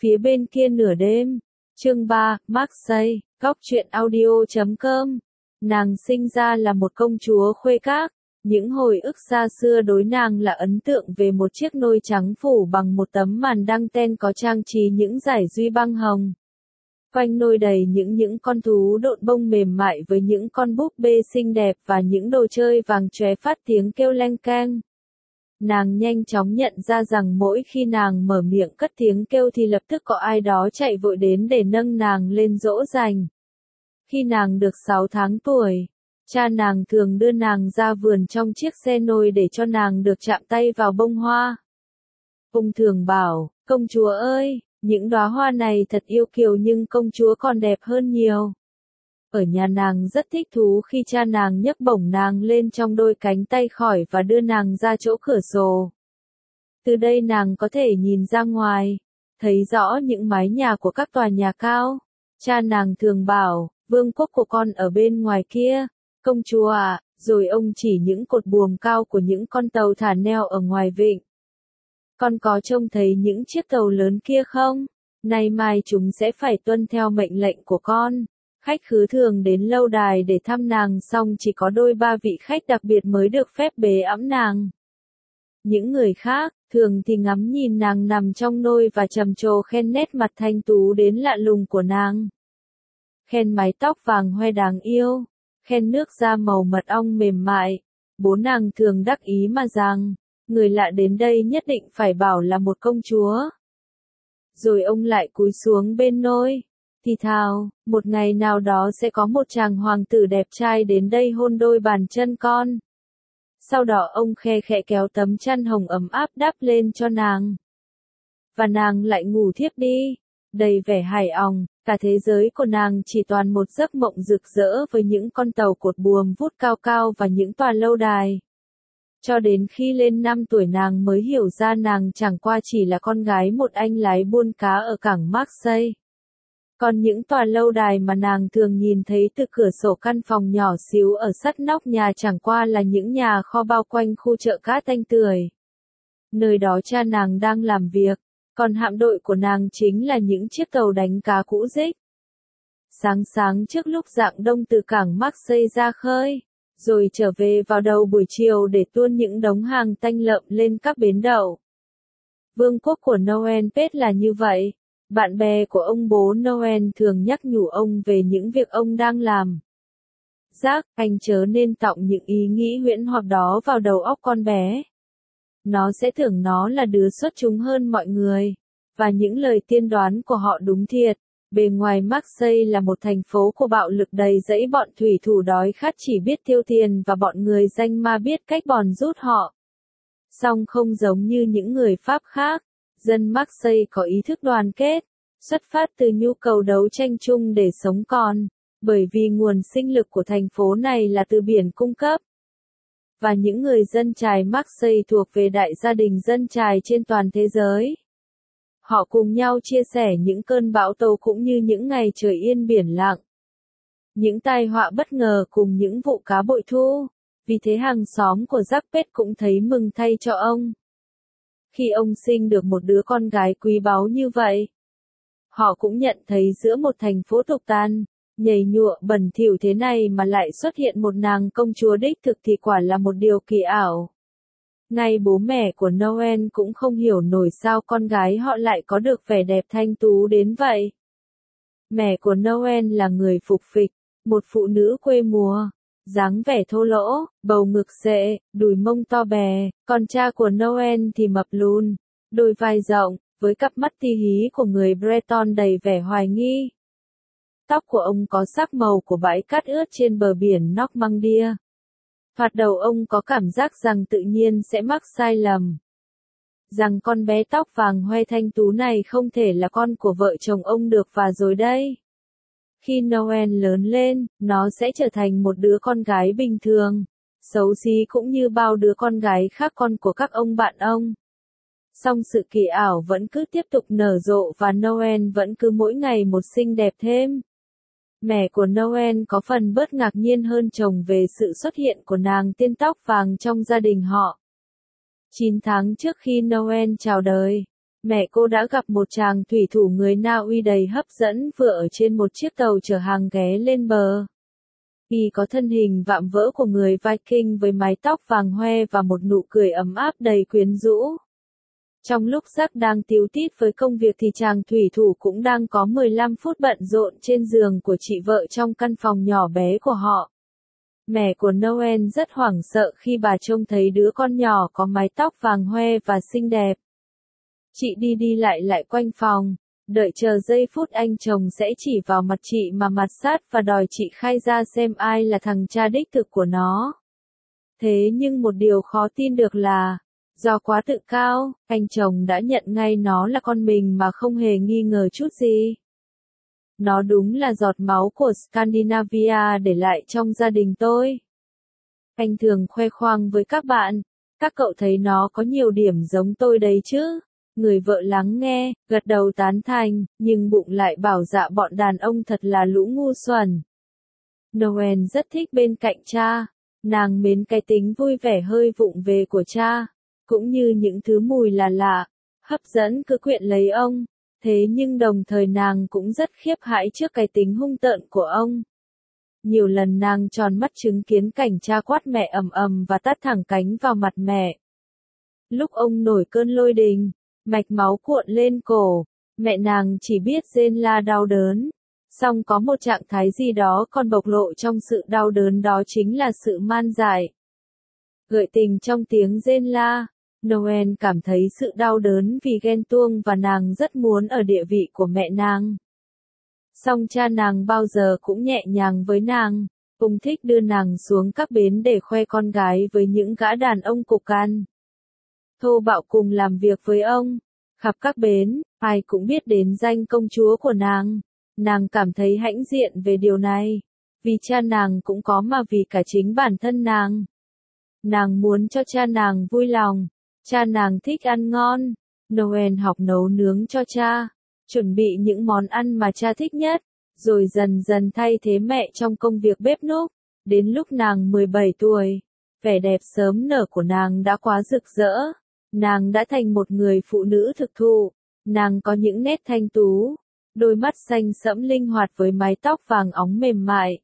Phía bên kia nửa đêm. Chương 3, Marseille, góc truyện audio.com. Nàng sinh ra là một công chúa khuê các. Những hồi ức xa xưa đối nàng là ấn tượng về một chiếc nôi trắng phủ bằng một tấm màn đăng ten có trang trí những dải duy băng hồng. Quanh nôi đầy những con thú độn bông mềm mại với những con búp bê xinh đẹp và những đồ chơi vàng chóe phát tiếng kêu leng keng. Nàng nhanh chóng nhận ra rằng mỗi khi nàng mở miệng cất tiếng kêu thì lập tức có ai đó chạy vội đến để nâng nàng lên dỗ dành. Khi nàng được 6 tháng tuổi, cha nàng thường đưa nàng ra vườn trong chiếc xe nôi để cho nàng được chạm tay vào bông hoa. Ông thường bảo, công chúa ơi, những đóa hoa này thật yêu kiều nhưng công chúa còn đẹp hơn nhiều. Ở nhà nàng rất thích thú khi cha nàng nhấc bổng nàng lên trong đôi cánh tay khỏi và đưa nàng ra chỗ cửa sổ. Từ đây nàng có thể nhìn ra ngoài, thấy rõ những mái nhà của các tòa nhà cao. Cha nàng thường bảo, vương quốc của con ở bên ngoài kia, công chúa ạ, rồi ông chỉ những cột buồm cao của những con tàu thả neo ở ngoài vịnh. Con có trông thấy những chiếc tàu lớn kia không? Nay mai chúng sẽ phải tuân theo mệnh lệnh của con. Khách khứa thường đến lâu đài để thăm nàng xong chỉ có 2-3 vị khách đặc biệt mới được phép bế ẵm nàng. Những người khác, thường thì ngắm nhìn nàng nằm trong nôi và trầm trồ khen nét mặt thanh tú đến lạ lùng của nàng. Khen mái tóc vàng hoe đáng yêu, khen nước da màu mật ong mềm mại. Bố nàng thường đắc ý mà rằng, người lạ đến đây nhất định phải bảo là một công chúa. Rồi ông lại cúi xuống bên nôi, thì thào, một ngày nào đó sẽ có một chàng hoàng tử đẹp trai đến đây hôn đôi bàn chân con. Sau đó ông khe khẽ kéo tấm chăn hồng ấm áp đắp lên cho nàng. Và nàng lại ngủ thiếp đi, đầy vẻ hài lòng, cả thế giới của nàng chỉ toàn một giấc mộng rực rỡ với những con tàu cột buồm vút cao cao và những tòa lâu đài. Cho đến khi lên 5 tuổi nàng mới hiểu ra nàng chẳng qua chỉ là con gái một anh lái buôn cá ở cảng Marseille. Còn những tòa lâu đài mà nàng thường nhìn thấy từ cửa sổ căn phòng nhỏ xíu ở sát nóc nhà chẳng qua là những nhà kho bao quanh khu chợ cá tanh tưởi. Nơi đó cha nàng đang làm việc, còn hạm đội của nàng chính là những chiếc tàu đánh cá cũ rích. Sáng trước lúc rạng đông từ cảng Marseille ra khơi, rồi trở về vào đầu buổi chiều để tuôn những đống hàng tanh lợm lên các bến đậu. Vương quốc của Noel Pet là như vậy. Bạn bè của ông bố Noel thường nhắc nhủ ông về những việc ông đang làm. Jack, anh chớ nên tọng những ý nghĩ huyễn hoặc đó vào đầu óc con bé. Nó sẽ tưởng nó là đứa xuất chúng hơn mọi người. Và những lời tiên đoán của họ đúng thiệt. Bề ngoài Marseille là một thành phố của bạo lực đầy rẫy bọn thủy thủ đói khát chỉ biết tiêu tiền và bọn người danh ma biết cách bòn rút họ. Song không giống như những người Pháp khác. Dân Marseille có ý thức đoàn kết, xuất phát từ nhu cầu đấu tranh chung để sống còn, bởi vì nguồn sinh lực của thành phố này là từ biển cung cấp. Và những người dân chài Marseille thuộc về đại gia đình dân chài trên toàn thế giới. Họ cùng nhau chia sẻ những cơn bão tố cũng như những ngày trời yên biển lặng. Những tai họa bất ngờ cùng những vụ cá bội thu, vì thế hàng xóm của Jacques cũng thấy mừng thay cho ông. Khi ông sinh được một đứa con gái quý báu như vậy, họ cũng nhận thấy giữa một thành phố tục tàn, nhầy nhụa bẩn thỉu thế này mà lại xuất hiện một nàng công chúa đích thực thì quả là một điều kỳ ảo. Ngay bố mẹ của Noel cũng không hiểu nổi sao con gái họ lại có được vẻ đẹp thanh tú đến vậy. Mẹ của Noel là người phục phịch, một phụ nữ quê mùa. Dáng vẻ thô lỗ, bầu ngực xệ, đùi mông to bè, còn cha của Noel thì mập lùn, đôi vai rộng, với cặp mắt ti hí của người Breton đầy vẻ hoài nghi. Tóc của ông có sắc màu của bãi cát ướt trên bờ biển Normandia. Thoạt đầu ông có cảm giác rằng tự nhiên sẽ mắc sai lầm. Rằng con bé tóc vàng hoe thanh tú này không thể là con của vợ chồng ông được và rồi đây. Khi Noel lớn lên, nó sẽ trở thành một đứa con gái bình thường, xấu xí cũng như bao đứa con gái khác con của các ông bạn ông. Song sự kỳ ảo vẫn cứ tiếp tục nở rộ và Noel vẫn cứ mỗi ngày một xinh đẹp thêm. Mẹ của Noel có phần bớt ngạc nhiên hơn chồng về sự xuất hiện của nàng tiên tóc vàng trong gia đình họ. 9 tháng trước khi Noel chào đời, Mẹ cô đã gặp một chàng thủy thủ người Na Uy đầy hấp dẫn vừa ở trên một chiếc tàu chở hàng ghé lên bờ. Y có thân hình vạm vỡ của người Viking với mái tóc vàng hoe và một nụ cười ấm áp đầy quyến rũ. Trong lúc Jack đang tíu tít với công việc thì chàng thủy thủ cũng đang có 15 phút bận rộn trên giường của chị vợ trong căn phòng nhỏ bé của họ. Mẹ của Noel rất hoảng sợ khi bà trông thấy đứa con nhỏ có mái tóc vàng hoe và xinh đẹp. Chị đi đi lại quanh phòng, đợi chờ giây phút anh chồng sẽ chỉ vào mặt chị mà mạt sát và đòi chị khai ra xem ai là thằng cha đích thực của nó. Thế nhưng một điều khó tin được là, do quá tự cao, anh chồng đã nhận ngay nó là con mình mà không hề nghi ngờ chút gì. Nó đúng là giọt máu của Scandinavia để lại trong gia đình tôi. Anh thường khoe khoang với các bạn, các cậu thấy nó có nhiều điểm giống tôi đấy chứ. Người vợ lắng nghe, gật đầu tán thành, nhưng bụng lại bảo dạ bọn đàn ông thật là lũ ngu xuẩn. Noel rất thích bên cạnh cha, nàng mến cái tính vui vẻ hơi vụng về của cha, cũng như những thứ mùi là lạ, hấp dẫn cứ quyện lấy ông, thế nhưng đồng thời nàng cũng rất khiếp hãi trước cái tính hung tợn của ông. Nhiều lần nàng tròn mắt chứng kiến cảnh cha quát mẹ ầm ầm và tát thẳng cánh vào mặt mẹ. Lúc ông nổi cơn lôi đình, mạch máu cuộn lên cổ, mẹ nàng chỉ biết rên la đau đớn. Song có một trạng thái gì đó còn bộc lộ trong sự đau đớn, đó chính là sự man dại. Gợi tình trong tiếng rên la, Noel cảm thấy sự đau đớn vì ghen tuông và nàng rất muốn ở địa vị của mẹ nàng. Song cha nàng bao giờ cũng nhẹ nhàng với nàng, ông thích đưa nàng xuống các bến để khoe con gái với những gã đàn ông cục can. Thô bạo cùng làm việc với ông, khắp các bến, ai cũng biết đến danh công chúa của nàng. Nàng cảm thấy hãnh diện về điều này, vì cha nàng cũng có mà vì cả chính bản thân nàng. Nàng muốn cho cha nàng vui lòng, cha nàng thích ăn ngon. Noel học nấu nướng cho cha, chuẩn bị những món ăn mà cha thích nhất, rồi dần dần thay thế mẹ trong công việc bếp núc. Đến lúc nàng 17 tuổi, vẻ đẹp sớm nở của nàng đã quá rực rỡ. Nàng đã thành một người phụ nữ thực thụ, nàng có những nét thanh tú, đôi mắt xanh sẫm linh hoạt với mái tóc vàng óng mềm mại.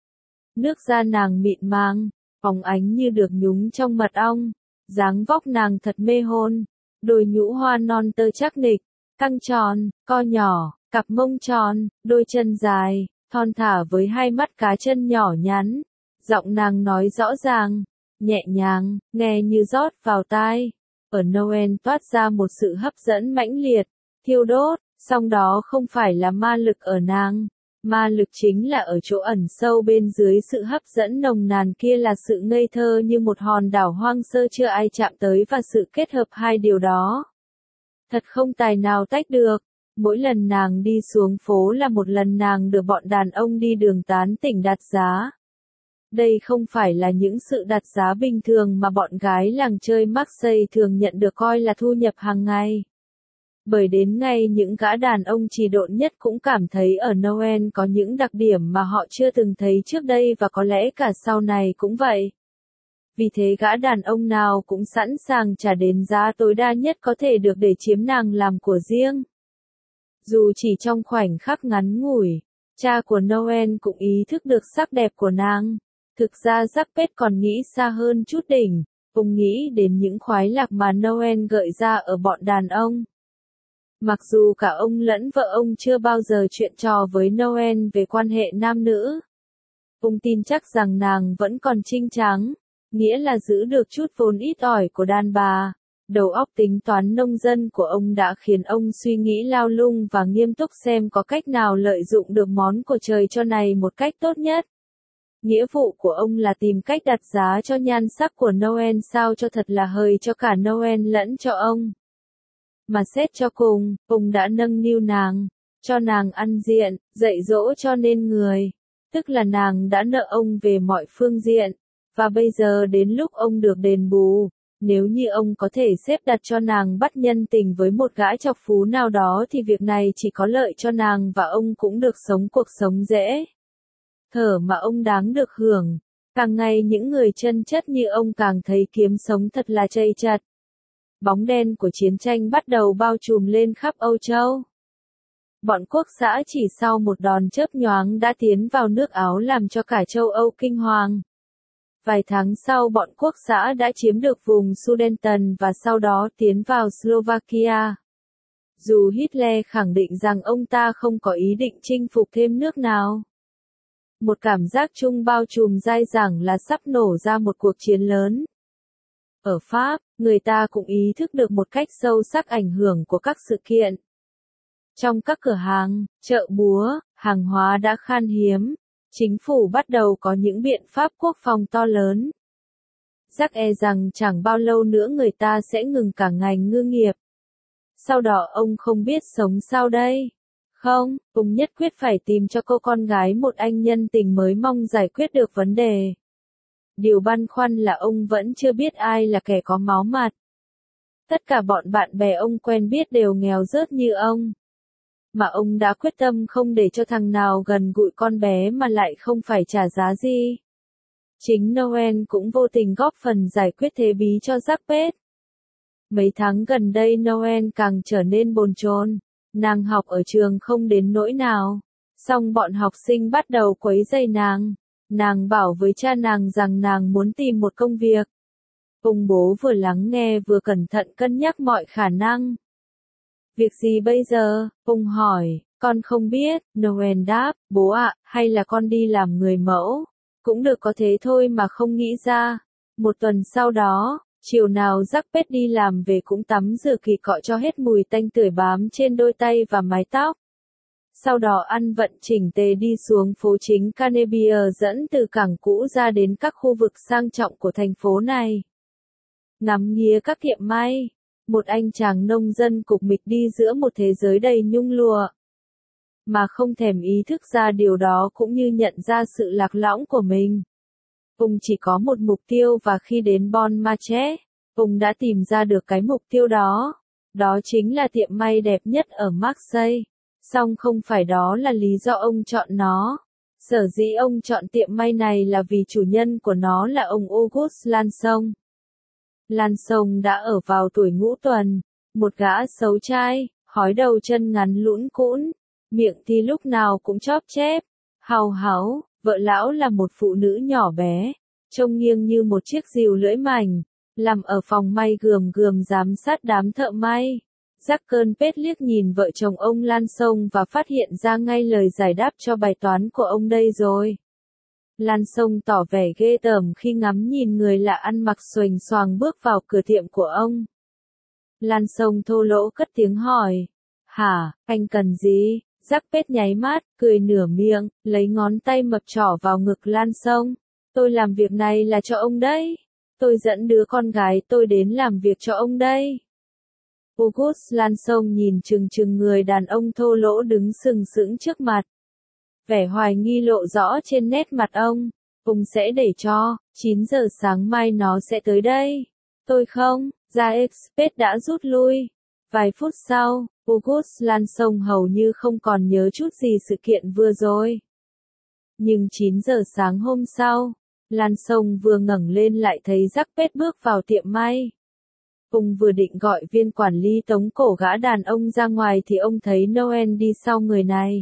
Nước da nàng mịn màng, phóng ánh như được nhúng trong mật ong, dáng vóc nàng thật mê hồn, đôi nhũ hoa non tơ chắc nịch, căng tròn, co nhỏ, cặp mông tròn, đôi chân dài, thon thả với hai mắt cá chân nhỏ nhắn. Giọng nàng nói rõ ràng, nhẹ nhàng, nghe như rót vào tai. Ở Noel toát ra một sự hấp dẫn mãnh liệt, thiêu đốt, song đó không phải là ma lực ở nàng. Ma lực chính là ở chỗ ẩn sâu bên dưới sự hấp dẫn nồng nàn kia, là sự ngây thơ như một hòn đảo hoang sơ chưa ai chạm tới, và sự kết hợp hai điều đó thật không tài nào tách được. Mỗi lần nàng đi xuống phố là một lần nàng được bọn đàn ông đi đường tán tỉnh đặt giá. Đây không phải là những sự đặt giá bình thường mà bọn gái làng chơi Marseille thường nhận được coi là thu nhập hàng ngày. Bởi đến ngay những gã đàn ông trì độn nhất cũng cảm thấy ở Noel có những đặc điểm mà họ chưa từng thấy trước đây, và có lẽ cả sau này cũng vậy. Vì thế gã đàn ông nào cũng sẵn sàng trả đến giá tối đa nhất có thể được để chiếm nàng làm của riêng. Dù chỉ trong khoảnh khắc ngắn ngủi, cha của Noel cũng ý thức được sắc đẹp của nàng. Thực ra Jack còn nghĩ xa hơn chút đỉnh, ông nghĩ đến những khoái lạc mà Noel gợi ra ở bọn đàn ông. Mặc dù cả ông lẫn vợ ông chưa bao giờ chuyện trò với Noel về quan hệ nam nữ, ông tin chắc rằng nàng vẫn còn trinh trắng, nghĩa là giữ được chút vốn ít ỏi của đàn bà. Đầu óc tính toán nông dân của ông đã khiến ông suy nghĩ lao lung và nghiêm túc xem có cách nào lợi dụng được món của trời cho này một cách tốt nhất. Nghĩa vụ của ông là tìm cách đặt giá cho nhan sắc của Noel sao cho thật là hời cho cả Noel lẫn cho ông. Mà xét cho cùng, ông đã nâng niu nàng, cho nàng ăn diện, dạy dỗ cho nên người. Tức là nàng đã nợ ông về mọi phương diện, và bây giờ đến lúc ông được đền bù. Nếu như ông có thể xếp đặt cho nàng bắt nhân tình với một gã chọc phú nào đó thì việc này chỉ có lợi cho nàng, và ông cũng được sống cuộc sống dễ thở mà ông đáng được hưởng. Càng ngày những người chân chất như ông càng thấy kiếm sống thật là chây chật. bóng đen của chiến tranh bắt đầu bao trùm lên khắp Âu Châu. Bọn quốc xã chỉ sau một đòn chớp nhoáng đã tiến vào nước Áo làm cho cả châu Âu kinh hoàng. Vài tháng sau bọn quốc xã đã chiếm được vùng Sudeten và sau đó tiến vào Slovakia. Dù Hitler khẳng định rằng ông ta không có ý định chinh phục thêm nước nào. Một cảm giác chung bao trùm dai dẳng là sắp nổ ra một cuộc chiến lớn. Ở Pháp, người ta cũng ý thức được một cách sâu sắc ảnh hưởng của các sự kiện. Trong các cửa hàng, chợ búa, hàng hóa đã khan hiếm, chính phủ bắt đầu có những biện pháp quốc phòng to lớn. Chắc rằng chẳng bao lâu nữa người ta sẽ ngừng cả ngành ngư nghiệp. Sau đó ông không biết sống sao đây. Không, ông nhất quyết phải tìm cho cô con gái một anh nhân tình mới mong giải quyết được vấn đề. Điều băn khoăn là ông vẫn chưa biết ai là kẻ có máu mặt. Tất cả bọn bạn bè ông quen biết đều nghèo rớt như ông. Mà ông đã quyết tâm không để cho thằng nào gần gũi con bé mà lại không phải trả giá gì. Chính Noel cũng vô tình góp phần giải quyết thế bí cho Jacques. Mấy tháng gần đây Noel càng trở nên bồn chồn. Nàng học ở trường không đến nỗi nào. Xong bọn học sinh bắt đầu quấy rầy nàng. Nàng bảo với cha nàng rằng nàng muốn tìm một công việc. Ông bố vừa lắng nghe vừa cẩn thận cân nhắc mọi khả năng. Việc gì bây giờ? Ông hỏi, con không biết, Noel đáp, bố ạ, hay là con đi làm người mẫu? Cũng được có thế thôi mà không nghĩ ra. Một tuần sau đó, chiều nào Jacques đi làm về cũng tắm rửa kỳ cọ cho hết mùi tanh tưởi bám trên đôi tay và mái tóc. Sau đó ăn vận chỉnh tề đi xuống phố chính Canebier dẫn từ cảng cũ ra đến các khu vực sang trọng của thành phố này. Ngắm nghía các tiệm may. Một anh chàng nông dân cục mịch đi giữa một thế giới đầy nhung lụa. Mà không thèm ý thức ra điều đó cũng như nhận ra sự lạc lõng của mình. Ông chỉ có một mục tiêu và khi đến Bon Marché, ông đã tìm ra được cái mục tiêu đó. Đó chính là tiệm may đẹp nhất ở Marseille. Song không phải đó là lý do ông chọn nó. Sở dĩ ông chọn tiệm may này là vì chủ nhân của nó là ông Auguste Lanson. Lanson đã ở vào tuổi ngũ tuần, một gã xấu trai, hói đầu chân ngắn lũn cũn, miệng thì lúc nào cũng chóp chép, hàu háu, vợ lão là một phụ nữ nhỏ bé, trông nghiêng như một chiếc rìu lưỡi mảnh, làm ở phòng may gườm gườm giám sát đám thợ may. Jacques liếc nhìn vợ chồng ông Lanson và phát hiện ra ngay lời giải đáp cho bài toán của ông đây rồi. Lanson tỏ vẻ ghê tởm khi ngắm nhìn người lạ ăn mặc xuềnh xoàng bước vào cửa tiệm của ông. Lanson thô lỗ cất tiếng hỏi. Hả, anh cần gì? Jacques nháy mắt, cười nửa miệng, lấy ngón tay mập trỏ vào ngực Lanson. Tôi làm việc này là cho ông đấy. Tôi dẫn đứa con gái tôi đến làm việc cho ông đây. Auguste Lanson nhìn chừng chừng người đàn ông thô lỗ đứng sừng sững trước mặt. Vẻ hoài nghi lộ rõ trên nét mặt ông. Ông sẽ để cho, 9 giờ sáng mai nó sẽ tới đây. Tôi không, Jacques đã rút lui. Vài phút sau, Auguste Lanson hầu như không còn nhớ chút gì sự kiện vừa rồi. Nhưng 9 giờ sáng hôm sau, Lanson vừa ngẩng lên lại thấy Jacques bước vào tiệm may. Ông vừa định gọi viên quản lý tống cổ gã đàn ông ra ngoài thì ông thấy Noel đi sau người này.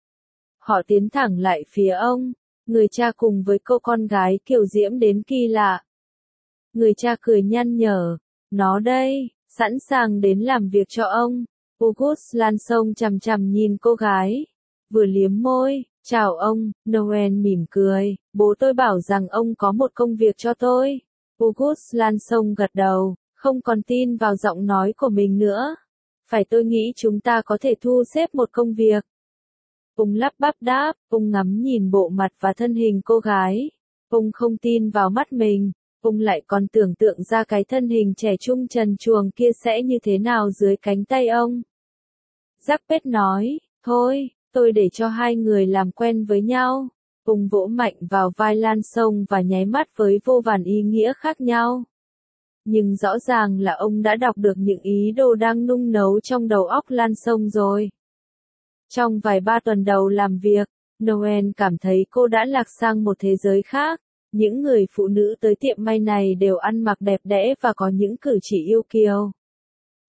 Họ tiến thẳng lại phía ông, người cha cùng với cô con gái kiều diễm đến kỳ lạ. Người cha cười nhăn nhở, nó đây, sẵn sàng đến làm việc cho ông. Auguste Lanson chằm chằm nhìn cô gái, vừa liếm môi, chào ông, Noel mỉm cười, bố tôi bảo rằng ông có một công việc cho tôi. Auguste Lanson gật đầu, không còn tin vào giọng nói của mình nữa. Phải tôi nghĩ chúng ta có thể thu xếp một công việc. Ông lắp bắp đáp, ông ngắm nhìn bộ mặt và thân hình cô gái. Ông không tin vào mắt mình, ông lại còn tưởng tượng ra cái thân hình trẻ trung trần truồng kia sẽ như thế nào dưới cánh tay ông. Jacques nói, thôi, tôi để cho hai người làm quen với nhau. Ông vỗ mạnh vào vai Lanson và nháy mắt với vô vàn ý nghĩa khác nhau. Nhưng rõ ràng là ông đã đọc được những ý đồ đang nung nấu trong đầu óc Lanson rồi. Trong vài ba tuần đầu làm việc, Noel cảm thấy cô đã lạc sang một thế giới khác. Những người phụ nữ tới tiệm may này đều ăn mặc đẹp đẽ và có những cử chỉ yêu kiều.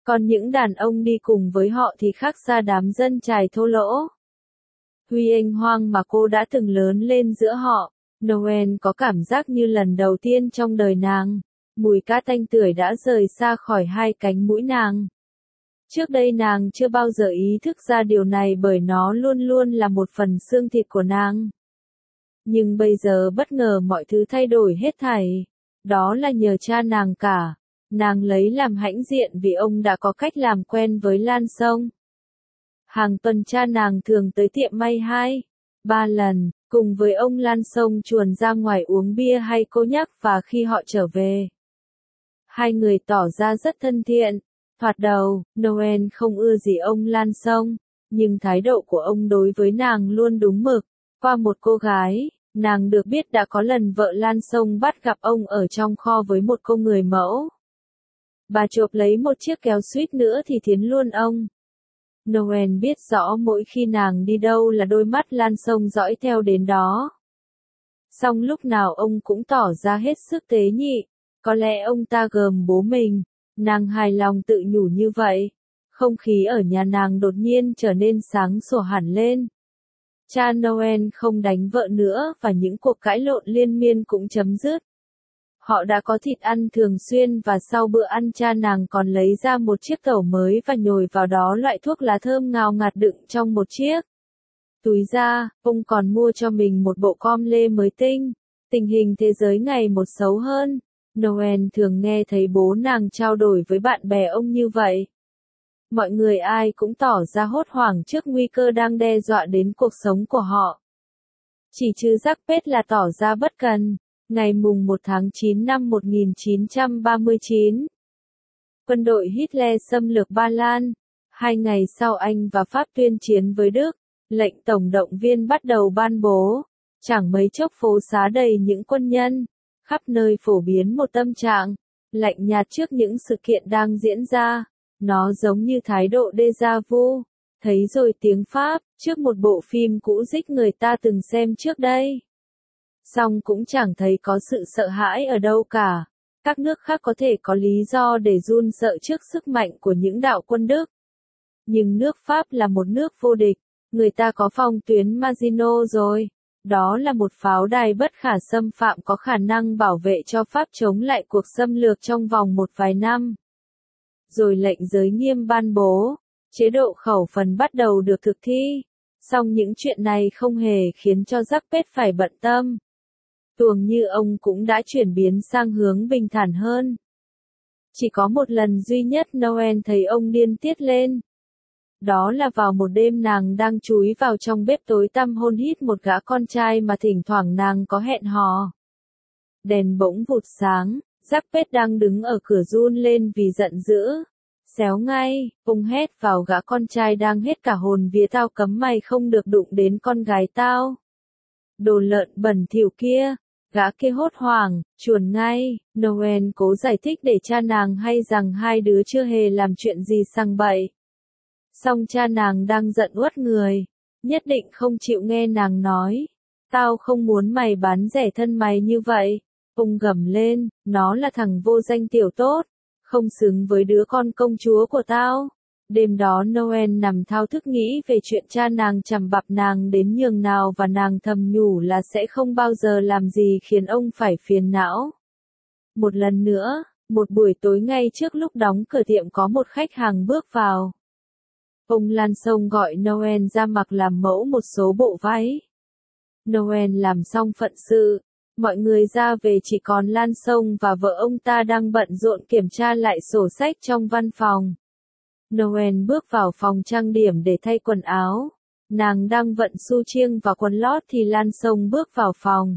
Còn những đàn ông đi cùng với họ thì khác xa đám dân chài thô lỗ. Huy anh hoang mà cô đã từng lớn lên giữa họ, Noel có cảm giác như lần đầu tiên trong đời nàng. Mùi cát tanh tưởi đã rời xa khỏi hai cánh mũi nàng. Trước đây nàng chưa bao giờ ý thức ra điều này bởi nó luôn luôn là một phần xương thịt của nàng. Nhưng bây giờ bất ngờ mọi thứ thay đổi hết thảy. Đó là nhờ cha nàng cả. Nàng lấy làm hãnh diện vì ông đã có cách làm quen với Lan Sông. Hàng tuần cha nàng thường tới tiệm may 2-3 lần, cùng với ông Lan Sông chuồn ra ngoài uống bia hay cô nhắc và khi họ trở về. Hai người tỏ ra rất thân thiện. Thoạt đầu, Noel không ưa gì ông Lan Sông, nhưng thái độ của ông đối với nàng luôn đúng mực. Qua một cô gái, nàng được biết đã có lần vợ Lan Sông bắt gặp ông ở trong kho với một cô người mẫu. Bà chộp lấy một chiếc kéo suýt nữa thì thiến luôn ông. Noel biết rõ mỗi khi nàng đi đâu là đôi mắt Lan Sông dõi theo đến đó. Song lúc nào ông cũng tỏ ra hết sức tế nhị, có lẽ ông ta gờm bố mình, nàng hài lòng tự nhủ như vậy. Không khí ở nhà nàng đột nhiên trở nên sáng sủa hẳn lên. Cha Noel không đánh vợ nữa và những cuộc cãi lộn liên miên cũng chấm dứt. Họ đã có thịt ăn thường xuyên và sau bữa ăn cha nàng còn lấy ra một chiếc tẩu mới và nhồi vào đó loại thuốc lá thơm ngào ngạt đựng trong một chiếc túi da. Ông còn mua cho mình một bộ com lê mới tinh. Tình hình thế giới ngày một xấu hơn. Noel thường nghe thấy bố nàng trao đổi với bạn bè ông như vậy. Mọi người ai cũng tỏ ra hốt hoảng trước nguy cơ đang đe dọa đến cuộc sống của họ. Chỉ trừ Jacques là tỏ ra bất cần. Ngày mùng 1 tháng 9 năm 1939, quân đội Hitler xâm lược Ba Lan. 2 ngày sau Anh và Pháp tuyên chiến với Đức, lệnh tổng động viên bắt đầu ban bố. Chẳng mấy chốc phố xá đầy những quân nhân, khắp nơi phổ biến một tâm trạng lạnh nhạt trước những sự kiện đang diễn ra. Nó giống như thái độ déjà vu, thấy rồi tiếng Pháp, trước một bộ phim cũ dích người ta từng xem trước đây. Song cũng chẳng thấy có sự sợ hãi ở đâu cả. Các nước khác có thể có lý do để run sợ trước sức mạnh của những đạo quân Đức. Nhưng nước Pháp là một nước vô địch, người ta có phòng tuyến Maginot rồi. Đó là một pháo đài bất khả xâm phạm có khả năng bảo vệ cho Pháp chống lại cuộc xâm lược trong vòng một vài năm. Rồi lệnh giới nghiêm ban bố, chế độ khẩu phần bắt đầu được thực thi. Song những chuyện này không hề khiến cho Jacques phải bận tâm. Tuồng như ông cũng đã chuyển biến sang hướng bình thản hơn. Chỉ có một lần duy nhất Noel thấy ông điên tiết lên. Đó là vào một đêm nàng đang chúi vào trong bếp tối tăm hôn hít một gã con trai mà thỉnh thoảng nàng có hẹn hò. Đèn bỗng vụt sáng, Jacques đang đứng ở cửa run lên vì giận dữ. Xéo ngay, ông hét vào gã con trai đang hết cả hồn vía, tao cấm mày không được đụng đến con gái tao. Đồ lợn bẩn thỉu kia. Gã kia hốt hoảng, chuồn ngay. Noel cố giải thích để cha nàng hay rằng hai đứa chưa hề làm chuyện gì sằng bậy. Song cha nàng đang giận uất người, nhất định không chịu nghe nàng nói. Tao không muốn mày bán rẻ thân mày như vậy. Ông gầm lên, nó là thằng vô danh tiểu tốt, không xứng với đứa con công chúa của tao. Đêm đó Noel nằm thao thức nghĩ về chuyện cha nàng chằm bặp nàng đến nhường nào và nàng thầm nhủ là sẽ không bao giờ làm gì khiến ông phải phiền não. Một lần nữa, một buổi tối ngay trước lúc đóng cửa tiệm có một khách hàng bước vào. Ông Lan Sông gọi Noel ra mặc làm mẫu một số bộ váy. Noel làm xong phận sự, mọi người ra về chỉ còn Lan Sông và vợ ông ta đang bận rộn kiểm tra lại sổ sách trong văn phòng. Noel bước vào phòng trang điểm để thay quần áo. Nàng đang vận su chiêng và quần lót thì Lan Sông bước vào phòng.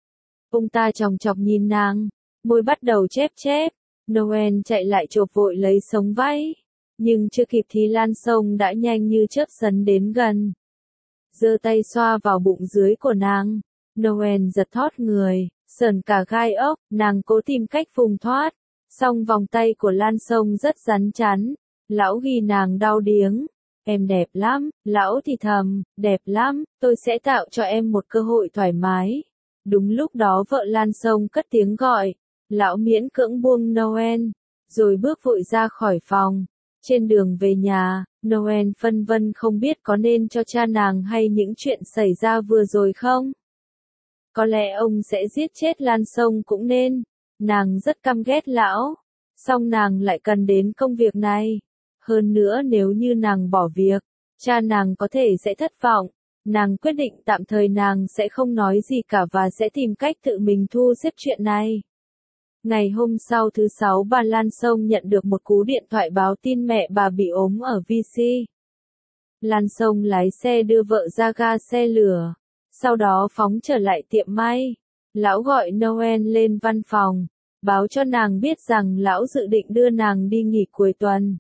Ông ta chòng chọc nhìn nàng, môi bắt đầu chép chép. Noel chạy lại chộp vội lấy sống váy. Nhưng chưa kịp thì Lan Sông đã nhanh như chớp sấn đến gần. Giơ tay xoa vào bụng dưới của nàng. Noel giật thót người, sờn cả gai ốc, nàng cố tìm cách vùng thoát. Song vòng tay của Lan Sông rất rắn chắn. Lão ghi nàng đau điếng. Em đẹp lắm, lão thì thầm, đẹp lắm, tôi sẽ tạo cho em một cơ hội thoải mái. Đúng lúc đó vợ Lan Sông cất tiếng gọi. Lão miễn cưỡng buông Noel, rồi bước vội ra khỏi phòng. Trên đường về nhà, Noel phân vân không biết có nên cho cha nàng hay những chuyện xảy ra vừa rồi không. Có lẽ ông sẽ giết chết Lan Sông cũng nên. Nàng rất căm ghét lão. Song nàng lại cần đến công việc này. Hơn nữa nếu như nàng bỏ việc, cha nàng có thể sẽ thất vọng. Nàng quyết định tạm thời nàng sẽ không nói gì cả và sẽ tìm cách tự mình thu xếp chuyện này. Ngày hôm sau thứ Sáu bà Lan Sông nhận được một cú điện thoại báo tin mẹ bà bị ốm ở VC. Lan Sông lái xe đưa vợ ra ga xe lửa, sau đó phóng trở lại tiệm may. Lão gọi Noel lên văn phòng, báo cho nàng biết rằng lão dự định đưa nàng đi nghỉ cuối tuần.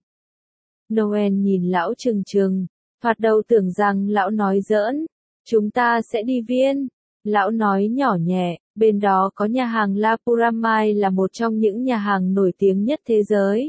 Noel nhìn lão trừng trừng, thoạt đầu tưởng rằng lão nói giỡn, chúng ta sẽ đi Viên. Lão nói nhỏ nhẹ, bên đó có nhà hàng La Puramai là một trong những nhà hàng nổi tiếng nhất thế giới.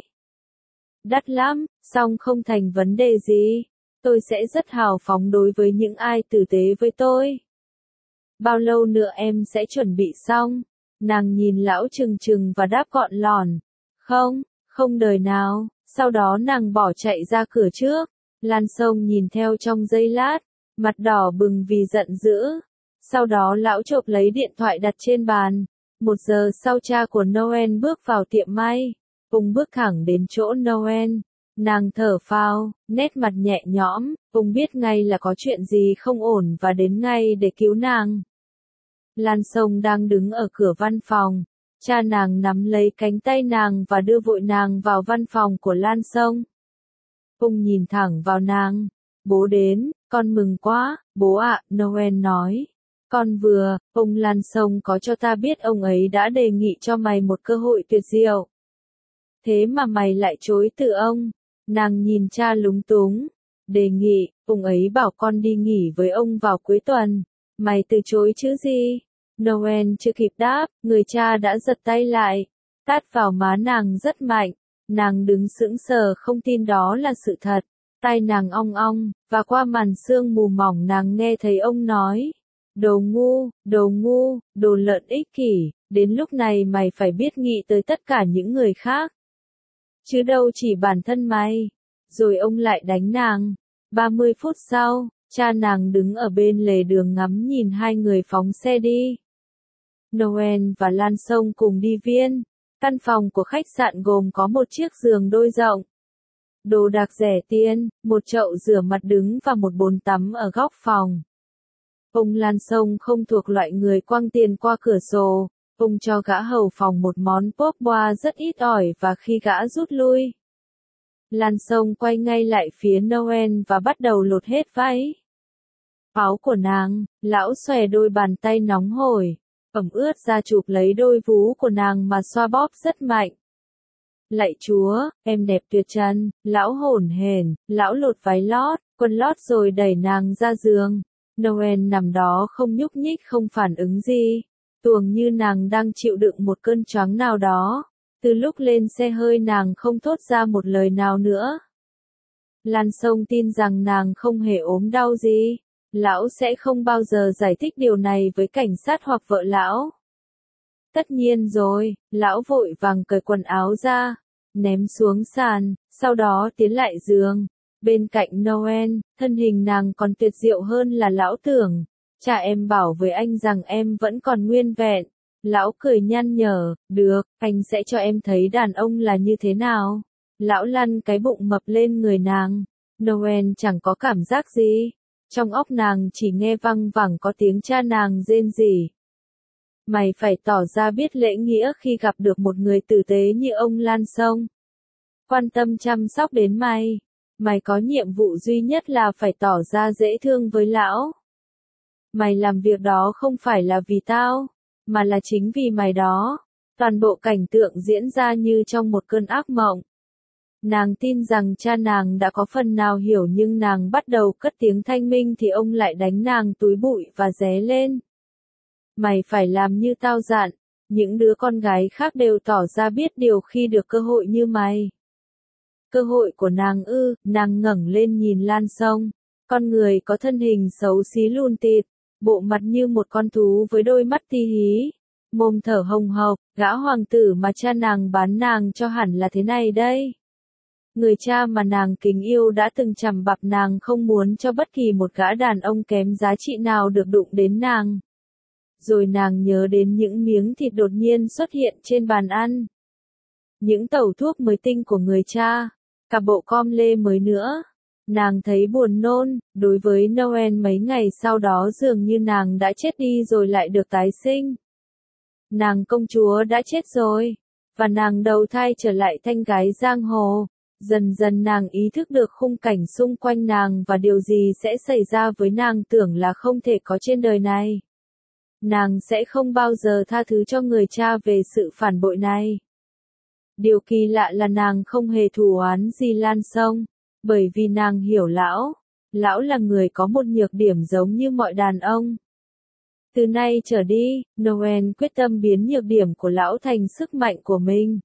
Đắt lắm, song không thành vấn đề gì. Tôi sẽ rất hào phóng đối với những ai tử tế với tôi. Bao lâu nữa em sẽ chuẩn bị xong? Nàng nhìn lão trừng trừng và đáp gọn lòn. Không đời nào. Sau đó nàng bỏ chạy ra cửa trước. Lan Sông nhìn theo trong giây lát, mặt đỏ bừng vì giận dữ. Sau đó lão chộp lấy điện thoại đặt trên bàn. 1 giờ sau cha của Noel bước vào tiệm may. Ông bước thẳng đến chỗ Noel. Nàng thở phào, nét mặt nhẹ nhõm, ông biết ngay là có chuyện gì không ổn và đến ngay để cứu nàng. Lan Sông đang đứng ở cửa văn phòng. Cha nàng nắm lấy cánh tay nàng và đưa vội nàng vào văn phòng của Lan Sông. Ông nhìn thẳng vào nàng. Bố đến, con mừng quá, bố ạ, Noel nói. Con vừa, ông Lan Sông có cho ta biết ông ấy đã đề nghị cho mày một cơ hội tuyệt diệu. Thế mà mày lại chối từ ông. Nàng nhìn cha lúng túng. Đề nghị, ông ấy bảo con đi nghỉ với ông vào cuối tuần. Mày từ chối chứ gì? Noel chưa kịp đáp, người cha đã giật tay lại. Tát vào má nàng rất mạnh. Nàng đứng sững sờ không tin đó là sự thật. Tai nàng ong ong, và qua màn sương mù mỏng nàng nghe thấy ông nói. Đồ ngu, đồ lợn ích kỷ, đến lúc này mày phải biết nghĩ tới tất cả những người khác. Chứ đâu chỉ bản thân mày. Rồi ông lại đánh nàng. 30 phút sau, cha nàng đứng ở bên lề đường ngắm nhìn hai người phóng xe đi. Noel và Lan Sông cùng đi Viên. Căn phòng của khách sạn gồm có một chiếc giường đôi rộng. Đồ đạc rẻ tiền, một chậu rửa mặt đứng và một bồn tắm ở góc phòng. Ông Lan Sông không thuộc loại người quăng tiền qua cửa sổ. Ông cho gã hầu phòng một món pop boa rất ít ỏi và khi gã rút lui. Lan Sông quay ngay lại phía Noel và bắt đầu lột hết váy. Áo của nàng, lão xòe đôi bàn tay nóng hổi, ẩm ướt ra chụp lấy đôi vú của nàng mà xoa bóp rất mạnh. Lạy Chúa, em đẹp tuyệt trần, lão hổn hển, lão lột váy lót, quần lót rồi đẩy nàng ra giường. Noel nằm đó không nhúc nhích không phản ứng gì. Tuồng như nàng đang chịu đựng một cơn choáng nào đó. Từ lúc lên xe hơi nàng không thốt ra một lời nào nữa. Lan Sông tin rằng nàng không hề ốm đau gì. Lão sẽ không bao giờ giải thích điều này với cảnh sát hoặc vợ lão. Tất nhiên rồi, lão vội vàng cởi quần áo ra, ném xuống sàn, sau đó tiến lại giường. Bên cạnh Noel, thân hình nàng còn tuyệt diệu hơn là lão tưởng. Cha em bảo với anh rằng em vẫn còn nguyên vẹn. Lão cười nhăn nhở, được, anh sẽ cho em thấy đàn ông là như thế nào. Lão lăn cái bụng mập lên người nàng. Noel chẳng có cảm giác gì. Trong óc nàng chỉ nghe văng vẳng có tiếng cha nàng rên rỉ. Mày phải tỏ ra biết lễ nghĩa khi gặp được một người tử tế như ông Lan Sông. Quan tâm chăm sóc đến mày. Mày có nhiệm vụ duy nhất là phải tỏ ra dễ thương với lão. Mày làm việc đó không phải là vì tao, mà là chính vì mày đó. Toàn bộ cảnh tượng diễn ra như trong một cơn ác mộng. Nàng tin rằng cha nàng đã có phần nào hiểu nhưng nàng bắt đầu cất tiếng thanh minh thì ông lại đánh nàng túi bụi và ré lên. Mày phải làm như tao dặn, những đứa con gái khác đều tỏ ra biết điều khi được cơ hội như mày. Cơ hội của nàng ư, nàng ngẩng lên nhìn Lan Sông. Con người có thân hình xấu xí lùn tịt, bộ mặt như một con thú với đôi mắt ti hí, mồm thở hồng hộc, gã hoàng tử mà cha nàng bán nàng cho hẳn là thế này đây. Người cha mà nàng kính yêu đã từng trầm bặp nàng không muốn cho bất kỳ một gã đàn ông kém giá trị nào được đụng đến nàng. Rồi nàng nhớ đến những miếng thịt đột nhiên xuất hiện trên bàn ăn. Những tẩu thuốc mới tinh của người cha, cả bộ com lê mới nữa. Nàng thấy buồn nôn, đối với Noel mấy ngày sau đó dường như nàng đã chết đi rồi lại được tái sinh. Nàng công chúa đã chết rồi, và nàng đầu thai trở lại thanh gái giang hồ. Dần dần nàng ý thức được khung cảnh xung quanh nàng và điều gì sẽ xảy ra với nàng tưởng là không thể có trên đời này. Nàng sẽ không bao giờ tha thứ cho người cha về sự phản bội này. Điều kỳ lạ là nàng không hề thù oán gì Lan Sông, bởi vì nàng hiểu lão. Lão là người có một nhược điểm giống như mọi đàn ông. Từ nay trở đi, Noel quyết tâm biến nhược điểm của lão thành sức mạnh của mình.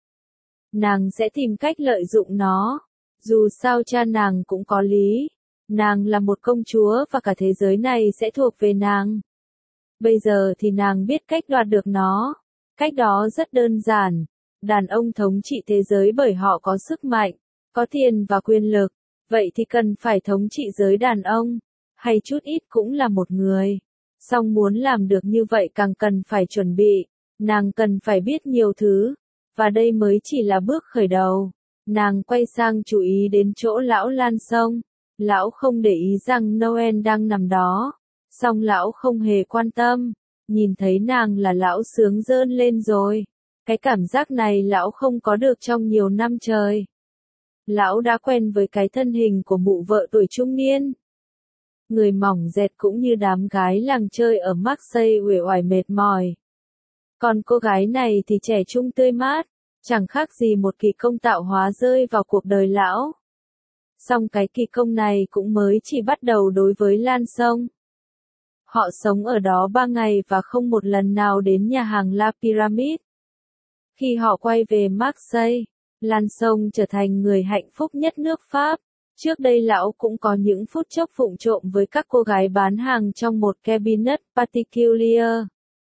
Nàng sẽ tìm cách lợi dụng nó. Dù sao cha nàng cũng có lý. Nàng là một công chúa và cả thế giới này sẽ thuộc về nàng. Bây giờ thì nàng biết cách đoạt được nó. Cách đó rất đơn giản. Đàn ông thống trị thế giới bởi họ có sức mạnh, có tiền và quyền lực. Vậy thì cần phải thống trị giới đàn ông. Hay chút ít cũng là một người. Song muốn làm được như vậy càng cần phải chuẩn bị. Nàng cần phải biết nhiều thứ. Và đây mới chỉ là bước khởi đầu. Nàng quay sang chú ý đến chỗ lão Lan Sông. Lão không để ý rằng Noel đang nằm đó. Song lão không hề quan tâm. Nhìn thấy nàng là lão sướng rơn lên rồi. Cái cảm giác này lão không có được trong nhiều năm trời. Lão đã quen với cái thân hình của mụ vợ tuổi trung niên. Người mỏng dẹt cũng như đám gái làng chơi ở Marseille uể oải mệt mỏi. Còn cô gái này thì trẻ trung tươi mát, chẳng khác gì một kỳ công tạo hóa rơi vào cuộc đời lão. Song cái kỳ công này cũng mới chỉ bắt đầu đối với Lan Sông. Họ sống ở đó 3 ngày và không một lần nào đến nhà hàng La Pyramide. Khi họ quay về Marseille, Lan Sông trở thành người hạnh phúc nhất nước Pháp. Trước đây lão cũng có những phút chốc vụng trộm với các cô gái bán hàng trong một cabinet particulier.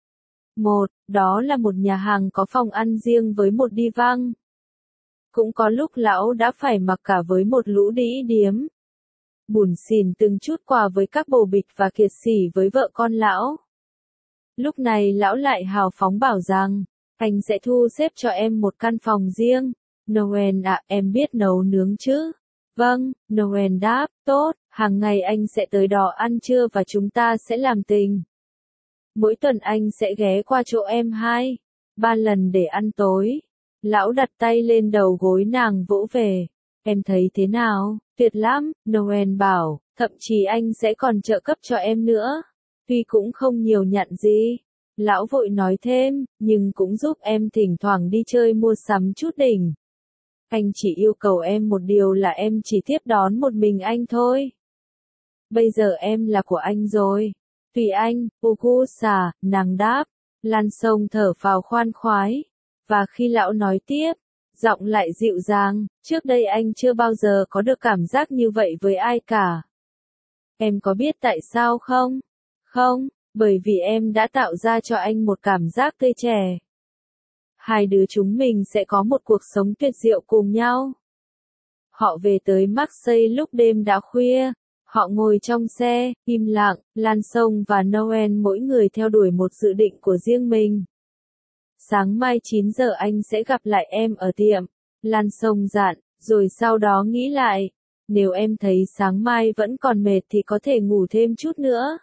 Đó là một nhà hàng có phòng ăn riêng với một divan. Cũng có lúc lão đã phải mặc cả với một lũ đĩ điếm. Bủn xỉn từng chút quà với các bồ bịch và kiệt sỉ với vợ con lão. Lúc này lão lại hào phóng bảo rằng, anh sẽ thu xếp cho em một căn phòng riêng. Noel ạ, em biết nấu nướng chứ? Vâng, Noel đáp, tốt, hàng ngày anh sẽ tới đó ăn trưa và chúng ta sẽ làm tình. Mỗi tuần anh sẽ ghé qua chỗ em 2-3 lần để ăn tối. Lão đặt tay lên đầu gối nàng vỗ về. Em thấy thế nào? Tuyệt lắm, Noel bảo, thậm chí anh sẽ còn trợ cấp cho em nữa. Tuy cũng không nhiều nhặn gì. Lão vội nói thêm, nhưng cũng giúp em thỉnh thoảng đi chơi mua sắm chút đỉnh. Anh chỉ yêu cầu em một điều là em chỉ tiếp đón một mình anh thôi. Bây giờ em là của anh rồi. Tùy anh, Augusta, nàng đáp. Lan Sông thở phào khoan khoái. Và khi lão nói tiếp, giọng lại dịu dàng, trước đây anh chưa bao giờ có được cảm giác như vậy với ai cả. Em có biết tại sao không? Không, bởi vì em đã tạo ra cho anh một cảm giác tươi trẻ. Hai đứa chúng mình sẽ có một cuộc sống tuyệt diệu cùng nhau. Họ về tới Marseille lúc đêm đã khuya. Họ ngồi trong xe, im lặng, Lan Sông và Noel mỗi người theo đuổi một dự định của riêng mình. Sáng mai 9 giờ anh sẽ gặp lại em ở tiệm. Lan Sông dặn, rồi sau đó nghĩ lại. Nếu em thấy sáng mai vẫn còn mệt thì có thể ngủ thêm chút nữa.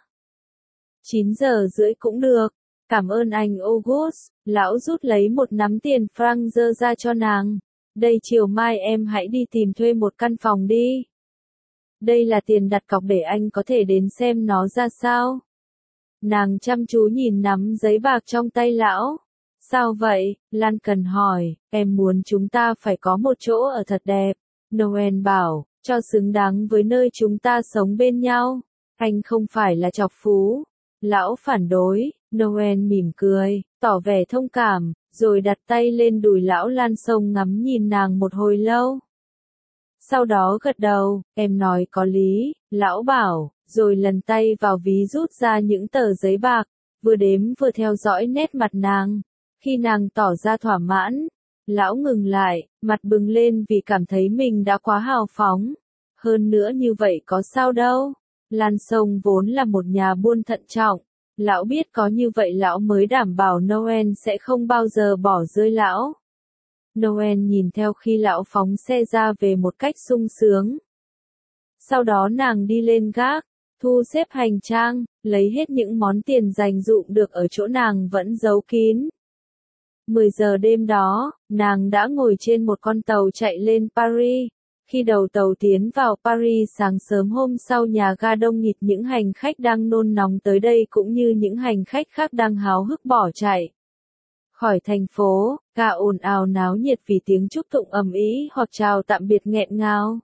9 giờ rưỡi cũng được. Cảm ơn anh August. Lão rút lấy một nắm tiền franc dơ ra cho nàng. Đây chiều mai em hãy đi tìm thuê một căn phòng đi. Đây là tiền đặt cọc để anh có thể đến xem nó ra sao. Nàng chăm chú nhìn nắm giấy bạc trong tay lão. Sao vậy? Lan cần hỏi, em muốn chúng ta phải có một chỗ ở thật đẹp. Noel bảo, cho xứng đáng với nơi chúng ta sống bên nhau. Anh không phải là chọc phú. Lão phản đối, Noel mỉm cười, tỏ vẻ thông cảm, rồi đặt tay lên đùi lão. Lan Sông ngắm nhìn nàng một hồi lâu. Sau đó gật đầu, em nói có lý, lão bảo, rồi lần tay vào ví rút ra những tờ giấy bạc, vừa đếm vừa theo dõi nét mặt nàng. Khi nàng tỏ ra thỏa mãn, Lão ngừng lại, mặt bừng lên vì cảm thấy mình đã quá hào phóng. Hơn nữa như vậy có sao đâu. Lan Sông vốn là một nhà buôn thận trọng. Lão biết có như vậy lão mới đảm bảo Noel sẽ không bao giờ bỏ rơi lão. Noel nhìn theo khi lão phóng xe ra về một cách sung sướng. Sau đó nàng đi lên gác, thu xếp hành trang, lấy hết những món tiền dành dụm được ở chỗ nàng vẫn giấu kín. 10 giờ đêm đó, nàng đã ngồi trên một con tàu chạy lên Paris. Khi đầu tàu tiến vào Paris sáng sớm hôm sau, nhà ga đông nghịt những hành khách đang nôn nóng tới đây cũng như những hành khách khác đang háo hức bỏ chạy. Khỏi thành phố, ga ồn ào náo nhiệt vì tiếng chúc tụng ầm ĩ hoặc chào tạm biệt nghẹn ngào.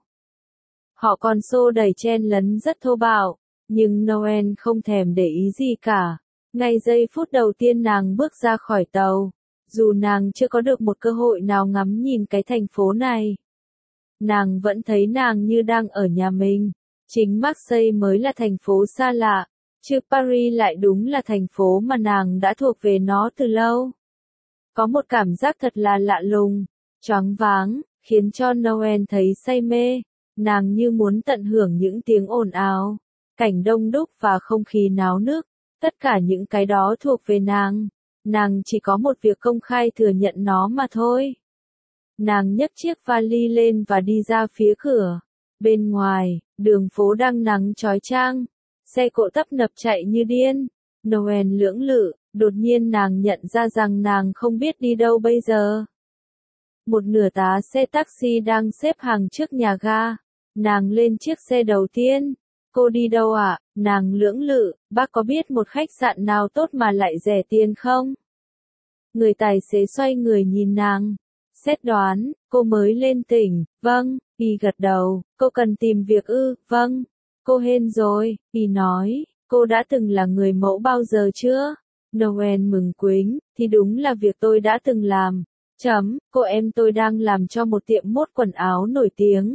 Họ còn xô đẩy chen lấn rất thô bạo, nhưng Noel không thèm để ý gì cả. Ngay giây phút đầu tiên nàng bước ra khỏi tàu, dù nàng chưa có được một cơ hội nào ngắm nhìn cái thành phố này, nàng vẫn thấy nàng như đang ở nhà mình. Chính Marseille mới là thành phố xa lạ, chứ Paris lại đúng là thành phố mà nàng đã thuộc về nó từ lâu. Có một cảm giác thật là lạ lùng, choáng váng, khiến cho Noel thấy say mê. Nàng như muốn tận hưởng những tiếng ồn ào, cảnh đông đúc và không khí náo nức. Tất cả những cái đó thuộc về nàng. Nàng chỉ có một việc công khai thừa nhận nó mà thôi. Nàng nhấc chiếc vali lên và đi ra phía cửa. Bên ngoài, đường phố đang nắng chói chang. Xe cộ tấp nập chạy như điên. Noel lưỡng lự, đột nhiên nàng nhận ra rằng nàng không biết đi đâu bây giờ. Một nửa tá xe taxi đang xếp hàng trước nhà ga. Nàng lên chiếc xe đầu tiên. Cô đi đâu ạ? Nàng lưỡng lự, bác có biết một khách sạn nào tốt mà lại rẻ tiền không? Người tài xế xoay người nhìn nàng. Xét đoán, cô mới lên tỉnh, vâng, Y gật đầu, cô cần tìm việc ư, vâng. Cô hên rồi, Y nói, cô đã từng là người mẫu bao giờ chưa? Noel mừng quính, thì đúng là việc tôi đã từng làm. Cô em tôi đang làm cho một tiệm mốt quần áo nổi tiếng.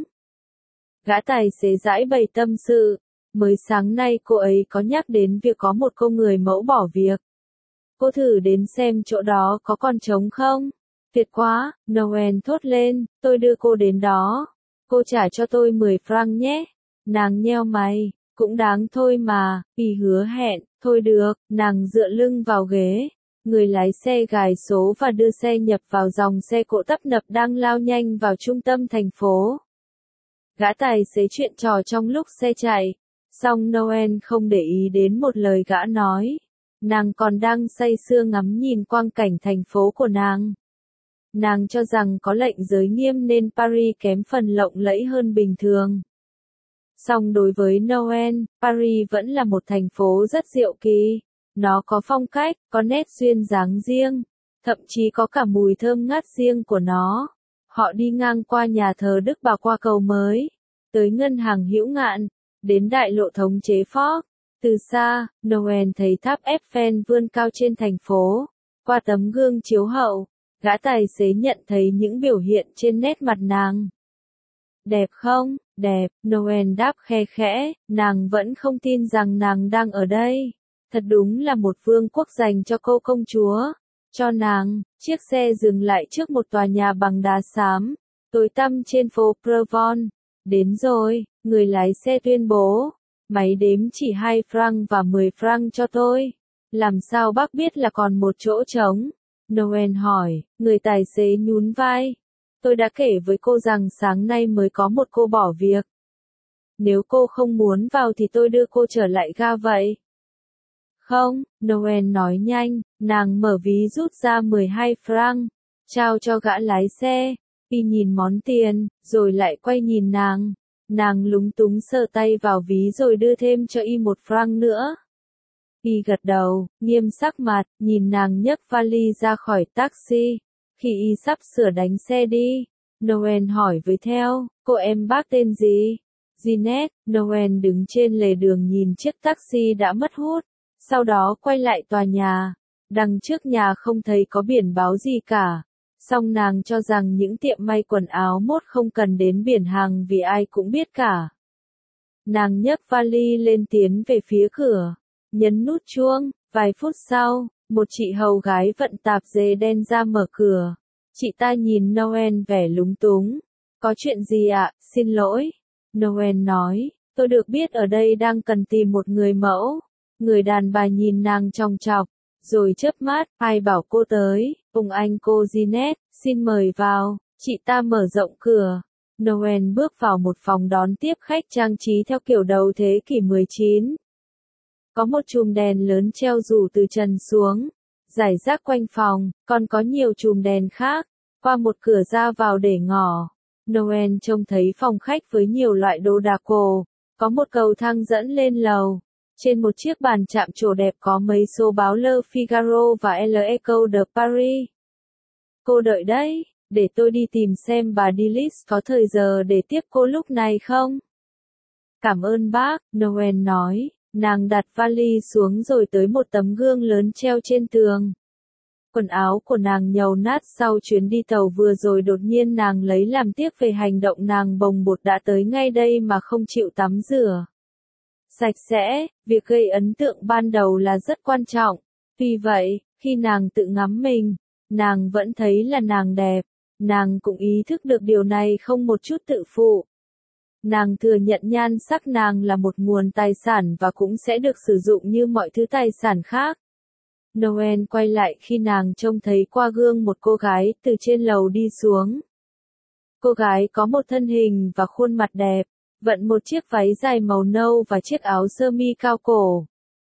Gã tài xế giãi bày tâm sự. Mới sáng nay cô ấy có nhắc đến việc có một cô người mẫu bỏ việc. Cô thử đến xem chỗ đó có còn trống không? Tuyệt quá, Noel thốt lên, tôi đưa cô đến đó. Cô trả cho tôi 10 franc nhé. Nàng nheo mày, cũng đáng thôi mà, Y hứa hẹn, thôi được, nàng dựa lưng vào ghế. Người lái xe gài số và đưa xe nhập vào dòng xe cộ tấp nập đang lao nhanh vào trung tâm thành phố. Gã tài xế chuyện trò trong lúc xe chạy. Song Noel không để ý đến một lời gã nói. Nàng còn đang say sưa ngắm nhìn quang cảnh thành phố của nàng. Nàng cho rằng có lệnh giới nghiêm nên Paris kém phần lộng lẫy hơn bình thường. Song đối với Noel, Paris vẫn là một thành phố rất diệu kỳ. Nó có phong cách, có nét duyên dáng riêng, thậm chí có cả mùi thơm ngát riêng của nó. Họ đi ngang qua nhà thờ Đức Bà, qua cầu mới, tới ngân hàng Hữu Ngạn, đến đại lộ thống chế Ford. Từ xa, Noel thấy tháp Eiffel vươn cao trên thành phố. Qua tấm gương chiếu hậu, gã tài xế nhận thấy những biểu hiện trên nét mặt nàng. Đẹp không? Đẹp, Noel đáp khe khẽ, nàng vẫn không tin rằng nàng đang ở đây. Thật đúng là một vương quốc dành cho cô công chúa. Cho nàng, chiếc xe dừng lại trước một tòa nhà bằng đá xám, tối tăm trên phố Provence. Đến rồi, người lái xe tuyên bố. Máy đếm chỉ 2 franc và 10 franc cho tôi. Làm sao bác biết là còn một chỗ trống? Noel hỏi, người tài xế nhún vai. Tôi đã kể với cô rằng sáng nay mới có một cô bỏ việc. Nếu cô không muốn vào thì tôi đưa cô trở lại ga vậy. Không, Noel nói nhanh, nàng mở ví rút ra 12 franc, trao cho gã lái xe. Y nhìn món tiền, rồi lại quay nhìn nàng. Nàng lúng túng sờ tay vào ví rồi đưa thêm cho Y 1 franc nữa. Y gật đầu, nghiêm sắc mặt, nhìn nàng nhấc vali ra khỏi taxi. Khi Y sắp sửa đánh xe đi, Noel hỏi với theo, cô em bác tên gì? Jeanette. Noel đứng trên lề đường nhìn chiếc taxi đã mất hút. Sau đó quay lại tòa nhà. Đằng trước nhà không thấy có biển báo gì cả. Song nàng cho rằng những tiệm may quần áo mốt không cần đến biển hàng vì ai cũng biết cả. Nàng nhấc vali lên tiến về phía cửa. Nhấn nút chuông, vài phút sau, một chị hầu gái vận tạp dề đen ra mở cửa. Chị ta nhìn Noel vẻ lúng túng. Có chuyện gì ạ, xin lỗi. Noel nói, tôi được biết ở đây đang cần tìm một người mẫu. Người đàn bà nhìn nàng chòng chọc, rồi chớp mắt, ai bảo cô tới, anh cô Ginette, xin mời vào. Chị ta mở rộng cửa. Noel bước vào một phòng đón tiếp khách trang trí theo kiểu đầu thế kỷ 19. Có một chùm đèn lớn treo rủ từ trần xuống, rải rác quanh phòng, còn có nhiều chùm đèn khác, qua một cửa ra vào để ngỏ. Noel trông thấy phòng khách với nhiều loại đồ đạc cổ, có một cầu thang dẫn lên lầu. Trên một chiếc bàn chạm trổ đẹp có mấy số báo Le Figaro và L'Echo de Paris. Cô đợi đấy, để tôi đi tìm xem bà Dillis có thời giờ để tiếp cô lúc này không? Cảm ơn bác, Noel nói. Nàng đặt vali xuống rồi tới một tấm gương lớn treo trên tường. Quần áo của nàng nhầu nát sau chuyến đi tàu vừa rồi, đột nhiên nàng lấy làm tiếc về hành động nàng bồng bột đã tới ngay đây mà không chịu tắm rửa sạch sẽ. Việc gây ấn tượng ban đầu là rất quan trọng. Vì vậy, khi nàng tự ngắm mình, nàng vẫn thấy là nàng đẹp. Nàng cũng ý thức được điều này không một chút tự phụ. Nàng thừa nhận nhan sắc nàng là một nguồn tài sản và cũng sẽ được sử dụng như mọi thứ tài sản khác. Noel quay lại khi nàng trông thấy qua gương một cô gái từ trên lầu đi xuống. Cô gái có một thân hình và khuôn mặt đẹp, vận một chiếc váy dài màu nâu và chiếc áo sơ mi cao cổ.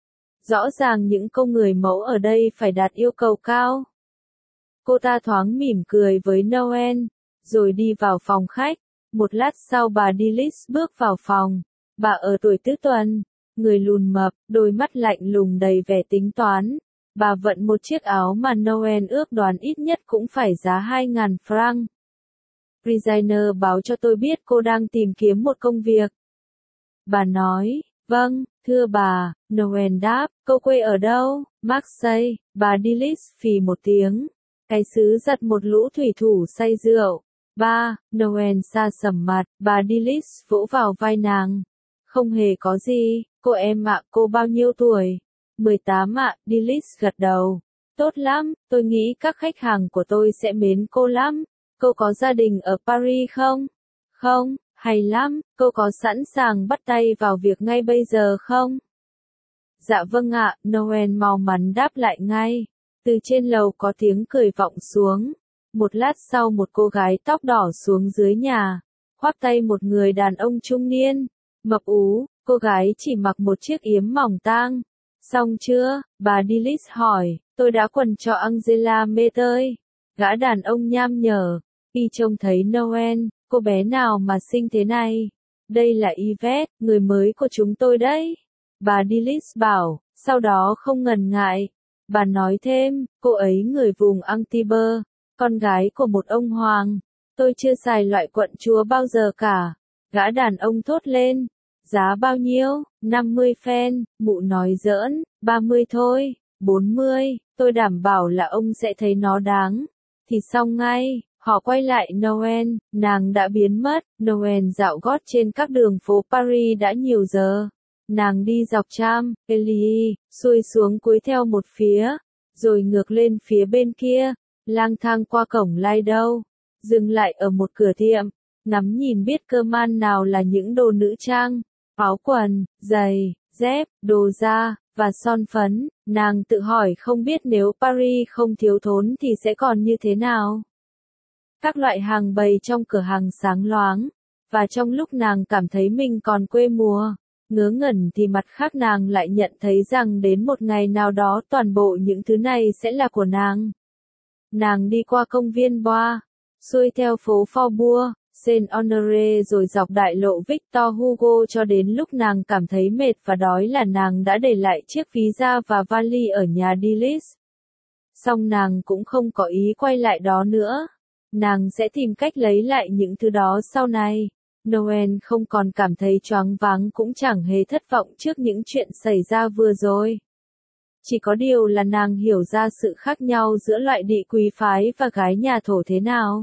Rõ ràng những cô người mẫu ở đây phải đạt yêu cầu cao. Cô ta thoáng mỉm cười với Noel, rồi đi vào phòng khách. Một lát sau bà Dillis bước vào phòng. Bà ở tuổi tứ tuần, người lùn mập, đôi mắt lạnh lùng đầy vẻ tính toán. Bà vận một chiếc áo mà Noel ước đoán ít nhất cũng phải giá 2.000 franc. Designer báo cho tôi biết cô đang tìm kiếm một công việc. Bà nói, vâng, thưa bà, Noel đáp, cô quê ở đâu? Marseille. Bà Dillis phì một tiếng. Cái sứ giật một lũ thủy thủ say rượu. Ba, Noel sa sầm mặt, bà Dillis vỗ vào vai nàng. Không hề có gì, cô em ạ, cô bao nhiêu tuổi? 18 ạ, Dillis gật đầu. Tốt lắm, tôi nghĩ các khách hàng của tôi sẽ mến cô lắm. Cô có gia đình ở Paris không? Không, hay lắm, cô có sẵn sàng bắt tay vào việc ngay bây giờ không? Dạ vâng ạ, Noel mau mắn đáp lại ngay. Từ trên lầu có tiếng cười vọng xuống. Một lát sau một cô gái tóc đỏ xuống dưới nhà, khoác tay một người đàn ông trung niên, mập ú. Cô gái chỉ mặc một chiếc yếm mỏng tang. Xong chưa? Bà Dillis hỏi. Tôi đã quần cho Angela Meter. Gã đàn ông nham nhở. Y trông thấy Noel, cô bé nào mà xinh thế này? Đây là Yvette, người mới của chúng tôi đấy. Bà Dillis bảo, sau đó không ngần ngại. Bà nói thêm, cô ấy người vùng Antibes, con gái của một ông hoàng. Tôi chưa xài loại quận chúa bao giờ cả. Gã đàn ông thốt lên. Giá bao nhiêu? 50 phen, mụ nói giỡn, 30 thôi, 40, tôi đảm bảo là ông sẽ thấy nó đáng. Thì xong ngay, họ quay lại Noel, nàng đã biến mất. Noel dạo gót trên các đường phố Paris đã nhiều giờ. Nàng đi dọc Champs-Élysées, xuôi xuống cuối theo một phía, rồi ngược lên phía bên kia, lang thang qua cổng Lido, dừng lại ở một cửa tiệm, ngắm nhìn biết cơ man nào là những đồ nữ trang, áo quần, giày, dép, đồ da, và son phấn. Nàng tự hỏi không biết nếu Paris không thiếu thốn thì sẽ còn như thế nào. Các loại hàng bày trong cửa hàng sáng loáng, và trong lúc nàng cảm thấy mình còn quê mùa, ngớ ngẩn thì mặt khác nàng lại nhận thấy rằng đến một ngày nào đó toàn bộ những thứ này sẽ là của nàng. Nàng đi qua công viên Bois, xuôi theo phố Faubourg Saint-Honoré rồi dọc đại lộ Victor Hugo cho đến lúc nàng cảm thấy mệt và đói là nàng đã để lại chiếc ví da và vali ở nhà Dillis. Song nàng cũng không có ý quay lại đó nữa. Nàng sẽ tìm cách lấy lại những thứ đó sau này. Noel không còn cảm thấy choáng váng cũng chẳng hề thất vọng trước những chuyện xảy ra vừa rồi. Chỉ có điều là nàng hiểu ra sự khác nhau giữa loại địa quý phái và gái nhà thổ thế nào.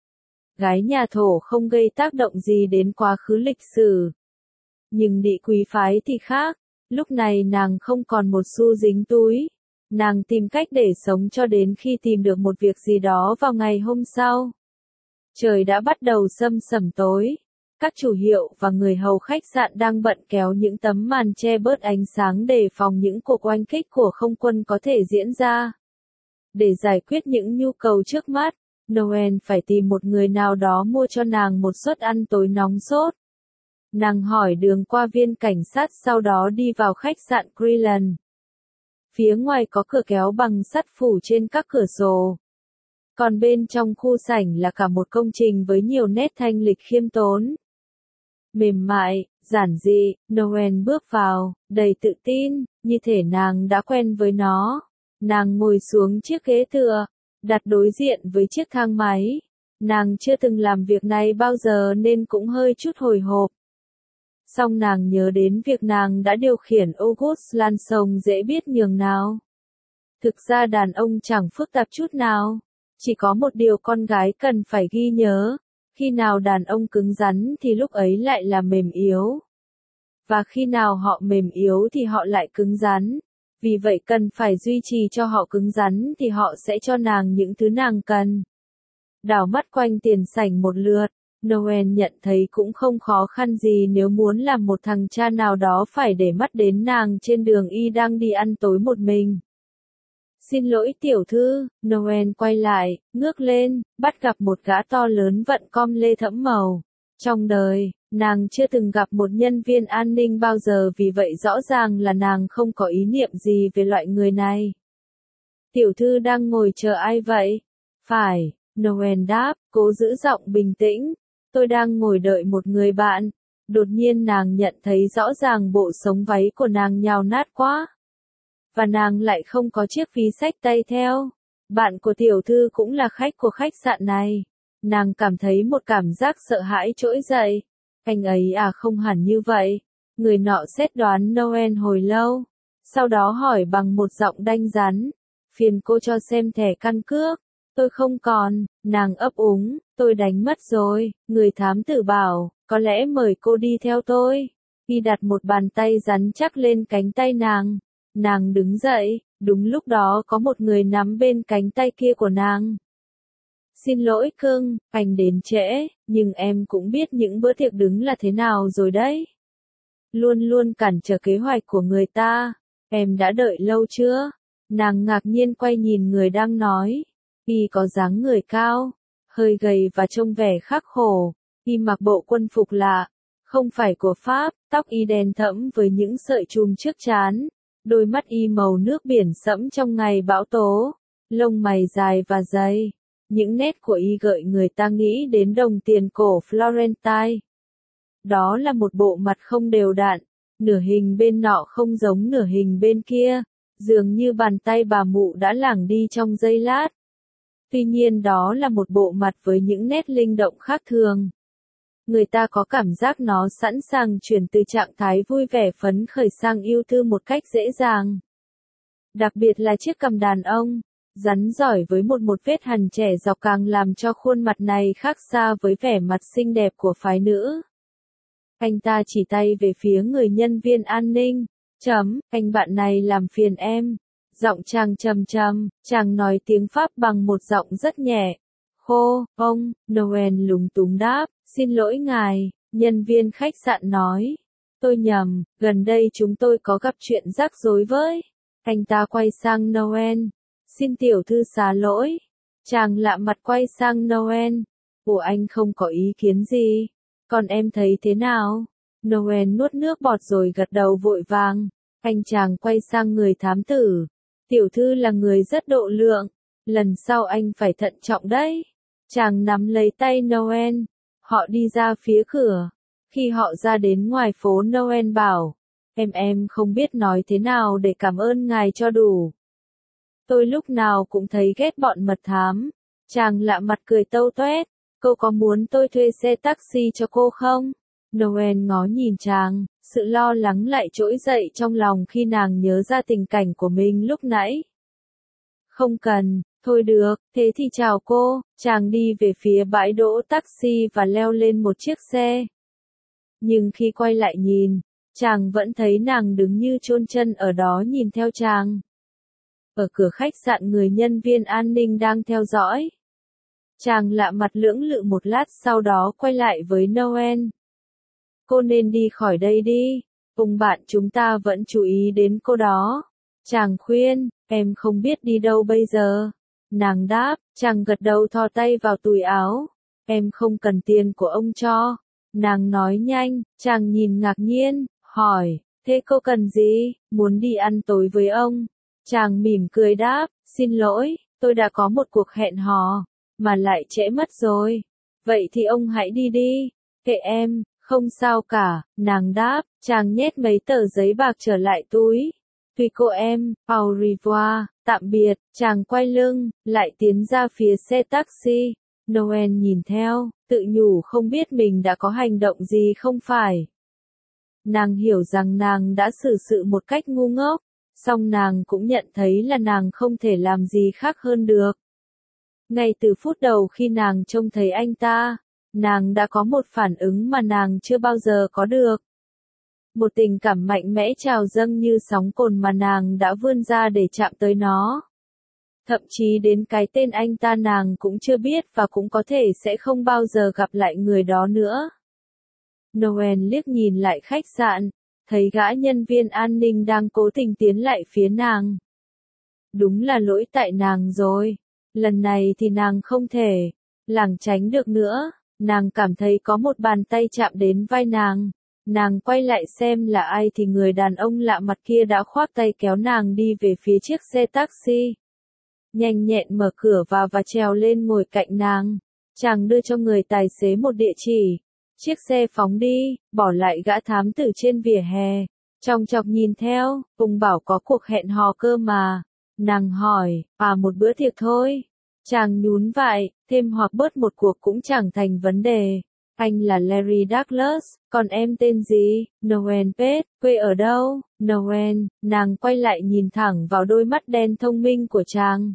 Gái nhà thổ không gây tác động gì đến quá khứ lịch sử. Nhưng địa quý phái thì khác, lúc này nàng không còn một xu dính túi. Nàng tìm cách để sống cho đến khi tìm được một việc gì đó vào ngày hôm sau. Trời đã bắt đầu sâm sẩm tối. Các chủ hiệu và người hầu khách sạn đang bận kéo những tấm màn che bớt ánh sáng để phòng những cuộc oanh kích của không quân có thể diễn ra. Để giải quyết những nhu cầu trước mắt, Noel phải tìm một người nào đó mua cho nàng một suất ăn tối nóng sốt. Nàng hỏi đường qua viên cảnh sát, sau đó đi vào khách sạn Creelan. Phía ngoài có cửa kéo bằng sắt phủ trên các cửa sổ. Còn bên trong khu sảnh là cả một công trình với nhiều nét thanh lịch khiêm tốn. Mềm mại, giản dị, Noel bước vào, đầy tự tin, như thể nàng đã quen với nó. Nàng ngồi xuống chiếc ghế tựa, đặt đối diện với chiếc thang máy. Nàng chưa từng làm việc này bao giờ nên cũng hơi chút hồi hộp. Song nàng nhớ đến việc nàng đã điều khiển August Lanson dễ biết nhường nào. Thực ra đàn ông chẳng phức tạp chút nào. Chỉ có một điều con gái cần phải ghi nhớ. Khi nào đàn ông cứng rắn thì lúc ấy lại là mềm yếu. Và khi nào họ mềm yếu thì họ lại cứng rắn. Vì vậy cần phải duy trì cho họ cứng rắn thì họ sẽ cho nàng những thứ nàng cần. Đảo mắt quanh tiền sảnh một lượt, Noel nhận thấy cũng không khó khăn gì nếu muốn làm một thằng cha nào đó phải để mắt đến nàng trên đường y đang đi ăn tối một mình. Xin lỗi tiểu thư, Noel quay lại, ngước lên, bắt gặp một gã to lớn vận com lê thẫm màu. Trong đời, nàng chưa từng gặp một nhân viên an ninh bao giờ, vì vậy rõ ràng là nàng không có ý niệm gì về loại người này. Tiểu thư đang ngồi chờ ai vậy? Phải, Noel đáp, cố giữ giọng bình tĩnh. Tôi đang ngồi đợi một người bạn. Đột nhiên nàng nhận thấy rõ ràng bộ sống váy của nàng nhào nát quá. Và nàng lại không có chiếc ví xách tay theo. Bạn của tiểu thư cũng là khách của khách sạn này. Nàng cảm thấy một cảm giác sợ hãi trỗi dậy. Anh ấy à, không hẳn như vậy. Người nọ xét đoán Noel hồi lâu. Sau đó hỏi bằng một giọng đanh rắn. Phiền cô cho xem thẻ căn cước. Tôi không còn, nàng ấp úng, tôi đánh mất rồi. Người thám tử bảo, có lẽ mời cô đi theo tôi. Y đặt một bàn tay rắn chắc lên cánh tay nàng. Nàng đứng dậy, đúng lúc đó có một người nắm bên cánh tay kia của nàng. Xin lỗi cưng, anh đến trễ, nhưng em cũng biết những bữa tiệc đứng là thế nào rồi đấy. Luôn luôn cản trở kế hoạch của người ta. Em đã đợi lâu chưa? Nàng ngạc nhiên quay nhìn người đang nói. Y có dáng người cao, hơi gầy và trông vẻ khắc khổ. Y mặc bộ quân phục lạ, không phải của Pháp, tóc y đen thẫm với những sợi chùm trước trán. Đôi mắt y màu nước biển sẫm trong ngày bão tố, lông mày dài và dày. Những nét của y gợi người ta nghĩ đến đồng tiền cổ Florentine. Đó là một bộ mặt không đều đặn, nửa hình bên nọ không giống nửa hình bên kia, dường như bàn tay bà mụ đã lảng đi trong giây lát. Tuy nhiên đó là một bộ mặt với những nét linh động khác thường. Người ta có cảm giác nó sẵn sàng chuyển từ trạng thái vui vẻ phấn khởi sang yêu thương một cách dễ dàng. Đặc biệt là chiếc cằm đàn ông, rắn giỏi với một vết hằn trẻ dọc càng làm cho khuôn mặt này khác xa với vẻ mặt xinh đẹp của phái nữ. Anh ta chỉ tay về phía người nhân viên an ninh. Anh bạn này làm phiền em. Giọng chàng trầm trầm, chàng nói tiếng Pháp bằng một giọng rất nhẹ. Khô, ông, Noel lúng túng đáp, xin lỗi ngài, nhân viên khách sạn nói. Tôi nhầm, gần đây chúng tôi có gặp chuyện rắc rối với. Anh ta quay sang Noel. Xin tiểu thư xá lỗi. Chàng lạ mặt quay sang Noel. Ủa, anh không có ý kiến gì. Còn em thấy thế nào? Noel nuốt nước bọt rồi gật đầu vội vàng. Anh chàng quay sang người thám tử. Tiểu thư là người rất độ lượng. Lần sau anh phải thận trọng đấy. Chàng nắm lấy tay Noel. Họ đi ra phía cửa. Khi họ ra đến ngoài phố, Noel bảo. Em không biết nói thế nào để cảm ơn ngài cho đủ. Tôi lúc nào cũng thấy ghét bọn mật thám. Chàng lạ mặt cười tâu toét. Cô có muốn tôi thuê xe taxi cho cô không? Noel ngó nhìn chàng, sự lo lắng lại trỗi dậy trong lòng khi nàng nhớ ra tình cảnh của mình lúc nãy. Không cần, thôi được, thế thì chào cô. Chàng đi về phía bãi đỗ taxi và leo lên một chiếc xe. Nhưng khi quay lại nhìn, chàng vẫn thấy nàng đứng như chôn chân ở đó nhìn theo chàng. Ở cửa khách sạn người nhân viên an ninh đang theo dõi. Chàng lạ mặt lưỡng lự một lát sau đó quay lại với Noel. Cô nên đi khỏi đây đi, cùng bạn chúng ta vẫn chú ý đến cô đó. Chàng khuyên, em không biết đi đâu bây giờ. Nàng đáp, chàng gật đầu thò tay vào túi áo. Em không cần tiền của ông cho. Nàng nói nhanh, chàng nhìn ngạc nhiên, hỏi, thế cô cần gì, muốn đi ăn tối với ông? Chàng mỉm cười đáp, xin lỗi, tôi đã có một cuộc hẹn hò, mà lại trễ mất rồi. Vậy thì ông hãy đi đi, kệ em, không sao cả, nàng đáp, chàng nhét mấy tờ giấy bạc trở lại túi. Tùy cô em, au revoir, tạm biệt, chàng quay lưng, lại tiến ra phía xe taxi. Noel nhìn theo, tự nhủ không biết mình đã có hành động gì không phải. Nàng hiểu rằng nàng đã xử sự một cách ngu ngốc, song nàng cũng nhận thấy là nàng không thể làm gì khác hơn được. Ngay từ phút đầu khi nàng trông thấy anh ta, nàng đã có một phản ứng mà nàng chưa bao giờ có được. Một tình cảm mạnh mẽ trào dâng như sóng cồn mà nàng đã vươn ra để chạm tới nó. Thậm chí đến cái tên anh ta nàng cũng chưa biết và cũng có thể sẽ không bao giờ gặp lại người đó nữa. Noel liếc nhìn lại khách sạn, thấy gã nhân viên an ninh đang cố tình tiến lại phía nàng. Đúng là lỗi tại nàng rồi. Lần này thì nàng không thể lảng tránh được nữa. Nàng cảm thấy có một bàn tay chạm đến vai nàng. Nàng quay lại xem là ai thì người đàn ông lạ mặt kia đã khoác tay kéo nàng đi về phía chiếc xe taxi. Nhanh nhẹn mở cửa vào và trèo lên ngồi cạnh nàng. Chàng đưa cho người tài xế một địa chỉ. Chiếc xe phóng đi, bỏ lại gã thám tử trên vỉa hè. Chòng chọc nhìn theo, cùng bảo có cuộc hẹn hò cơ mà. Nàng hỏi, một bữa tiệc thôi. Chàng nhún vai, thêm hoặc bớt một cuộc cũng chẳng thành vấn đề. Anh là Larry Douglas, còn em tên gì? Noel Pate, quê ở đâu? Noel, nàng quay lại nhìn thẳng vào đôi mắt đen thông minh của chàng.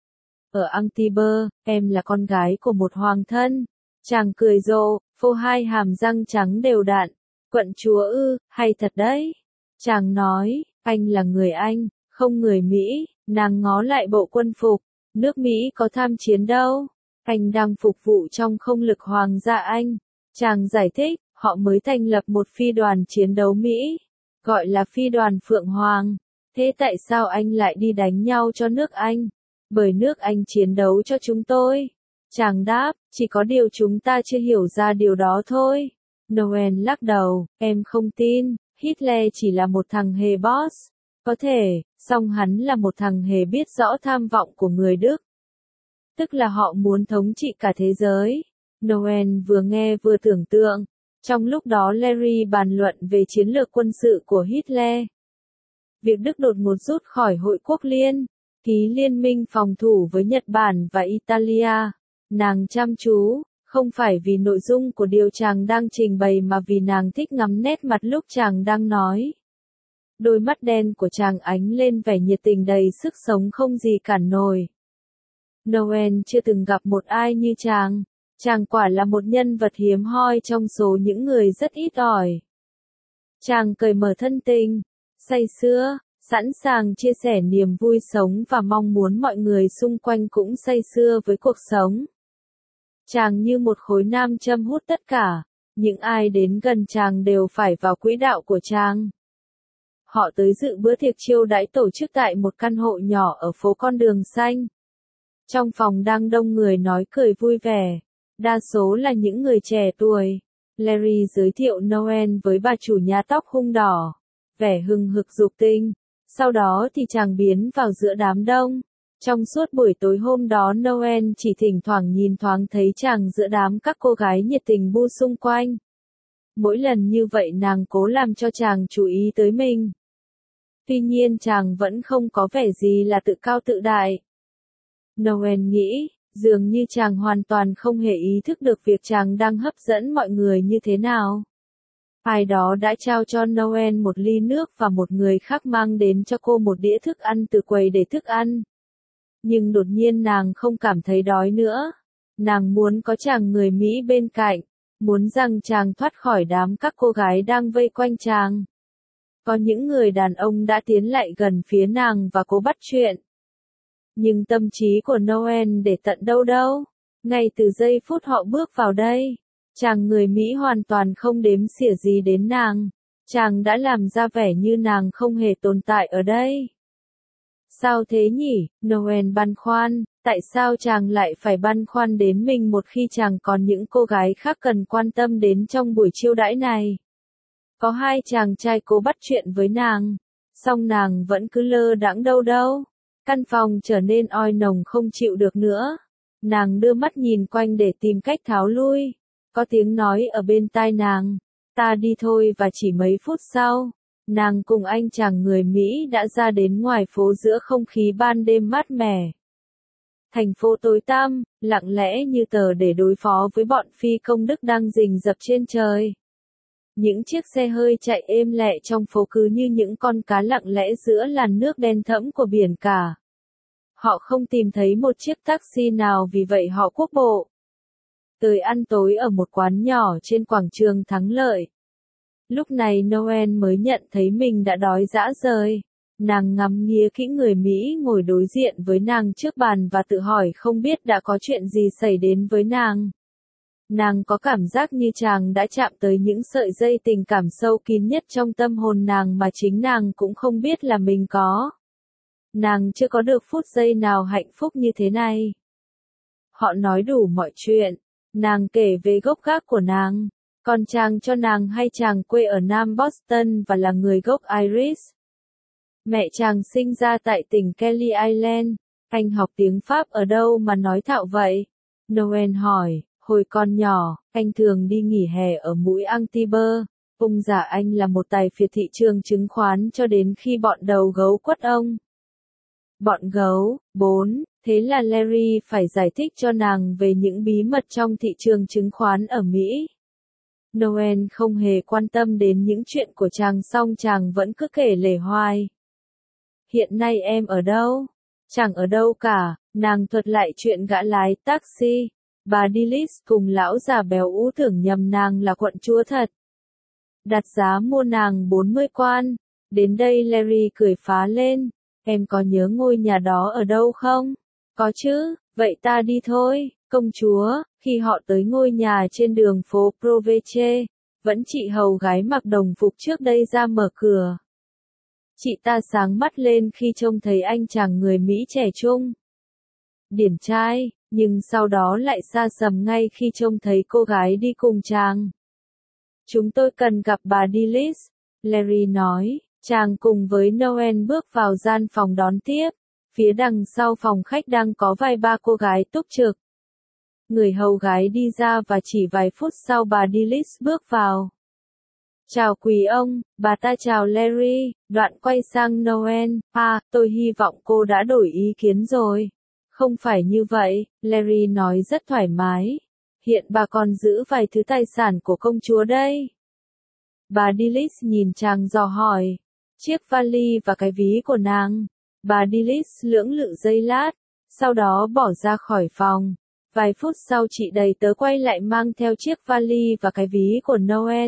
Ở Antibes, em là con gái của một hoàng thân. Chàng cười rộ, phô hai hàm răng trắng đều đặn. Quận chúa ư, hay thật đấy. Chàng nói, anh là người Anh, không người Mỹ. Nàng ngó lại bộ quân phục. Nước Mỹ có tham chiến đâu. Anh đang phục vụ trong không lực hoàng gia Anh. Chàng giải thích, họ mới thành lập một phi đoàn chiến đấu Mỹ. Gọi là phi đoàn Phượng Hoàng. Thế tại sao anh lại đi đánh nhau cho nước Anh? Bởi nước Anh chiến đấu cho chúng tôi. Chàng đáp, chỉ có điều chúng ta chưa hiểu ra điều đó thôi. Noel lắc đầu, em không tin, Hitler chỉ là một thằng hề boss. Có thể, song hắn là một thằng hề biết rõ tham vọng của người Đức. Tức là họ muốn thống trị cả thế giới. Noel vừa nghe vừa tưởng tượng. Trong lúc đó Larry bàn luận về chiến lược quân sự của Hitler. Việc Đức đột ngột rút khỏi Hội Quốc Liên, ký liên minh phòng thủ với Nhật Bản và Italia. Nàng chăm chú, không phải vì nội dung của điều chàng đang trình bày mà vì nàng thích ngắm nét mặt lúc chàng đang nói. Đôi mắt đen của chàng ánh lên vẻ nhiệt tình đầy sức sống không gì cản nổi. Noel chưa từng gặp một ai như chàng. Chàng quả là một nhân vật hiếm hoi trong số những người rất ít ỏi. Chàng cởi mở thân tình, say sưa, sẵn sàng chia sẻ niềm vui sống và mong muốn mọi người xung quanh cũng say sưa với cuộc sống. Chàng như một khối nam châm hút tất cả, những ai đến gần chàng đều phải vào quỹ đạo của chàng. Họ tới dự bữa tiệc chiêu đãi tổ chức tại một căn hộ nhỏ ở phố Con Đường Xanh. Trong phòng đang đông người nói cười vui vẻ, đa số là những người trẻ tuổi. Larry giới thiệu Noel với bà chủ nhà tóc hung đỏ, vẻ hừng hực dục tinh. Sau đó thì chàng biến vào giữa đám đông. Trong suốt buổi tối hôm đó Noel chỉ thỉnh thoảng nhìn thoáng thấy chàng giữa đám các cô gái nhiệt tình bu xung quanh. Mỗi lần như vậy nàng cố làm cho chàng chú ý tới mình. Tuy nhiên chàng vẫn không có vẻ gì là tự cao tự đại. Noel nghĩ, dường như chàng hoàn toàn không hề ý thức được việc chàng đang hấp dẫn mọi người như thế nào. Ai đó đã trao cho Noel một ly nước và một người khác mang đến cho cô một đĩa thức ăn từ quầy để thức ăn. Nhưng đột nhiên nàng không cảm thấy đói nữa. Nàng muốn có chàng người Mỹ bên cạnh, muốn rằng chàng thoát khỏi đám các cô gái đang vây quanh chàng. Có những người đàn ông đã tiến lại gần phía nàng và cố bắt chuyện. Nhưng tâm trí của Noel để tận đâu đâu. Ngay từ giây phút họ bước vào đây, chàng người Mỹ hoàn toàn không đếm xỉa gì đến nàng. Chàng đã làm ra vẻ như nàng không hề tồn tại ở đây. Sao thế nhỉ? Noel băn khoăn, tại sao chàng lại phải băn khoăn đến mình một khi chàng còn những cô gái khác cần quan tâm đến trong buổi chiêu đãi này? Có hai chàng trai cố bắt chuyện với nàng, song nàng vẫn cứ lơ đãng đâu đâu. Căn phòng trở nên oi nồng không chịu được nữa. Nàng đưa mắt nhìn quanh để tìm cách tháo lui. Có tiếng nói ở bên tai nàng, ta đi thôi, và chỉ mấy phút sau, nàng cùng anh chàng người Mỹ đã ra đến ngoài phố giữa không khí ban đêm mát mẻ. Thành phố tối tăm, lặng lẽ như tờ để đối phó với bọn phi công Đức đang rình rập trên trời. Những chiếc xe hơi chạy êm lẹ trong phố cứ như những con cá lặng lẽ giữa làn nước đen thẫm của biển cả. Họ không tìm thấy một chiếc taxi nào, vì vậy họ quốc bộ tới ăn tối ở một quán nhỏ trên quảng trường Thắng Lợi. Lúc này Noel mới nhận thấy mình đã đói rã rời. Nàng ngắm nghía kỹ người Mỹ ngồi đối diện với nàng trước bàn và tự hỏi không biết đã có chuyện gì xảy đến với nàng. Nàng có cảm giác như chàng đã chạm tới những sợi dây tình cảm sâu kín nhất trong tâm hồn nàng mà chính nàng cũng không biết là mình có. Nàng chưa có được phút giây nào hạnh phúc như thế này. Họ nói đủ mọi chuyện. Nàng kể về gốc gác của nàng. Còn chàng cho nàng hay chàng quê ở Nam Boston và là người gốc Irish. Mẹ chàng sinh ra tại tỉnh Kelly Island. Anh học tiếng Pháp ở đâu mà nói thạo vậy? Noel hỏi. Hồi còn nhỏ, anh thường đi nghỉ hè ở mũi Antibes. Ông già anh là một tài phiệt thị trường chứng khoán cho đến khi bọn đầu gấu quất ông. Bọn gấu, 4, thế là Larry phải giải thích cho nàng về những bí mật trong thị trường chứng khoán ở Mỹ. Noel không hề quan tâm đến những chuyện của chàng, song chàng vẫn cứ kể lể hoài. Hiện nay em ở đâu? Chẳng ở đâu cả, nàng thuật lại chuyện gã lái taxi. Bà Dillis cùng lão già béo ú tưởng nhầm nàng là quận chúa thật. Đặt giá mua nàng 40 quan. Đến đây Larry cười phá lên. Em có nhớ ngôi nhà đó ở đâu không? Có chứ, vậy ta đi thôi, công chúa. Khi họ tới ngôi nhà trên đường phố Provence, vẫn chị hầu gái mặc đồng phục trước đây ra mở cửa. Chị ta sáng mắt lên khi trông thấy anh chàng người Mỹ trẻ trung, điển trai, nhưng sau đó lại sa sầm ngay khi trông thấy cô gái đi cùng chàng. Chúng tôi cần gặp bà Dillis, Larry nói. Chàng cùng với Noel bước vào gian phòng đón tiếp. Phía đằng sau phòng khách đang có vài ba cô gái túc trực. Người hầu gái đi ra và chỉ vài phút sau bà Dillis bước vào. Chào quý ông, bà ta chào Larry, đoạn quay sang Noel. Tôi hy vọng cô đã đổi ý kiến rồi. Không phải như vậy, Larry nói rất thoải mái. Hiện bà còn giữ vài thứ tài sản của công chúa đây. Bà Dillis nhìn chàng dò hỏi. Chiếc vali và cái ví của nàng. Bà Dillis lưỡng lự giây lát, sau đó bỏ ra khỏi phòng. Vài phút sau chị đầy tớ quay lại mang theo chiếc vali và cái ví của Noel.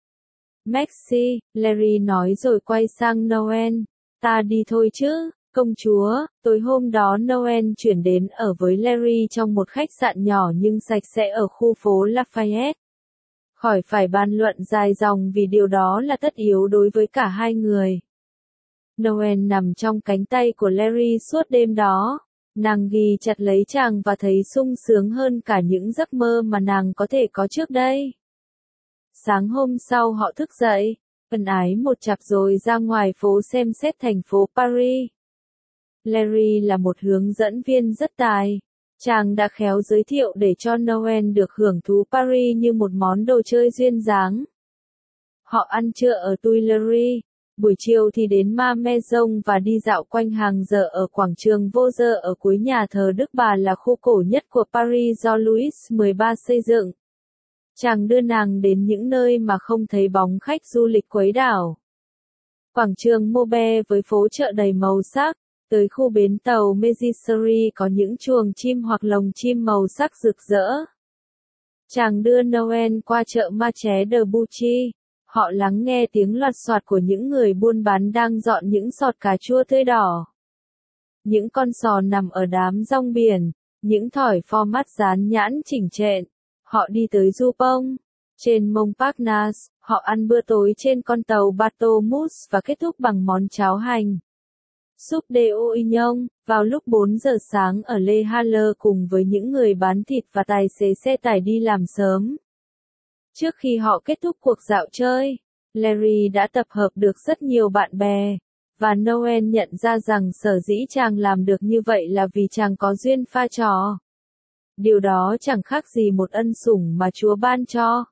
Maxi, Larry nói rồi quay sang Noel. Ta đi thôi chứ, công chúa. Tối hôm đó Noel chuyển đến ở với Larry trong một khách sạn nhỏ nhưng sạch sẽ ở khu phố Lafayette. Khỏi phải bàn luận dài dòng vì điều đó là tất yếu đối với cả hai người. Noel nằm trong cánh tay của Larry suốt đêm đó. Nàng ghì chặt lấy chàng và thấy sung sướng hơn cả những giấc mơ mà nàng có thể có trước đây. Sáng hôm sau họ thức dậy, ân ái một chặp rồi ra ngoài phố xem xét thành phố Paris. Larry là một hướng dẫn viên rất tài. Chàng đã khéo giới thiệu để cho Noel được hưởng thú Paris như một món đồ chơi duyên dáng. Họ ăn trưa ở Tuileries, buổi chiều thì đến Ma Maison và đi dạo quanh hàng giờ ở quảng trường Vô Giờ ở cuối nhà thờ Đức Bà, là khu cổ nhất của Paris do Louis XIII xây dựng. Chàng đưa nàng đến những nơi mà không thấy bóng khách du lịch quấy đảo. Quảng trường Maubert với phố chợ đầy màu sắc, tới khu bến tàu Mégisserie có những chuồng chim hoặc lồng chim màu sắc rực rỡ. Chàng đưa Noel qua chợ Marché de Buchy. Họ lắng nghe tiếng loạt soạt của những người buôn bán đang dọn những sọt cà chua tươi đỏ. những con sò nằm ở đám rong biển, những thỏi format dán nhãn chỉnh trện. Họ đi tới Dupont. Trên Montparnasse, họ ăn bữa tối trên con tàu Bateau Mousse và kết thúc bằng món cháo hành. Soup de oignon, vào lúc 4 giờ sáng ở Les Halles cùng với những người bán thịt và tài xế xe tải đi làm sớm. Trước khi họ kết thúc cuộc dạo chơi, Larry đã tập hợp được rất nhiều bạn bè, và Noel nhận ra rằng sở dĩ chàng làm được như vậy là vì chàng có duyên pha trò. Điều đó chẳng khác gì một ân sủng mà Chúa ban cho.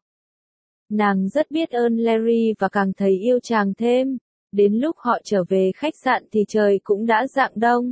Nàng rất biết ơn Larry và càng thấy yêu chàng thêm. Đến lúc họ trở về khách sạn thì trời cũng đã rạng đông.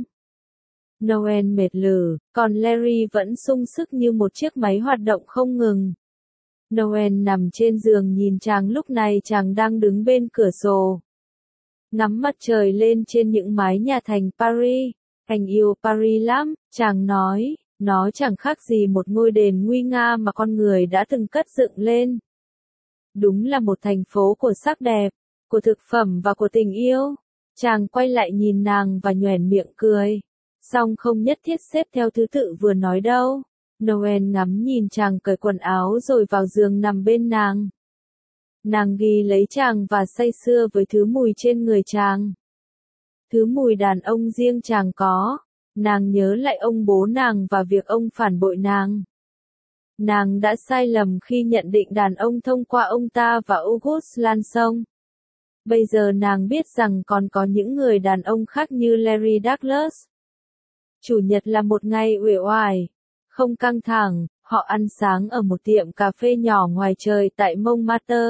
Noel mệt lử, còn Larry vẫn sung sức như một chiếc máy hoạt động không ngừng. Noel nằm trên giường nhìn chàng, lúc này chàng đang đứng bên cửa sổ. Ngắm mặt trời lên trên những mái nhà thành Paris. Anh yêu Paris lắm, chàng nói, nó chẳng khác gì một ngôi đền nguy nga mà con người đã từng cất dựng lên. Đúng là một thành phố của sắc đẹp, của thực phẩm và của tình yêu. Chàng quay lại nhìn nàng và nhoẻn miệng cười. Song không nhất thiết xếp theo thứ tự vừa nói đâu. Noel ngắm nhìn chàng cởi quần áo rồi vào giường nằm bên nàng. Nàng ghi lấy chàng và say sưa với thứ mùi trên người chàng. Thứ mùi đàn ông riêng chàng có. Nàng nhớ lại ông bố nàng và việc ông phản bội nàng. Nàng đã sai lầm khi nhận định đàn ông thông qua ông ta và Auguste Lanson. Bây giờ nàng biết rằng còn có những người đàn ông khác như Larry Douglas. Chủ nhật là một ngày uể oải, không căng thẳng, họ ăn sáng ở một tiệm cà phê nhỏ ngoài trời tại Montmartre.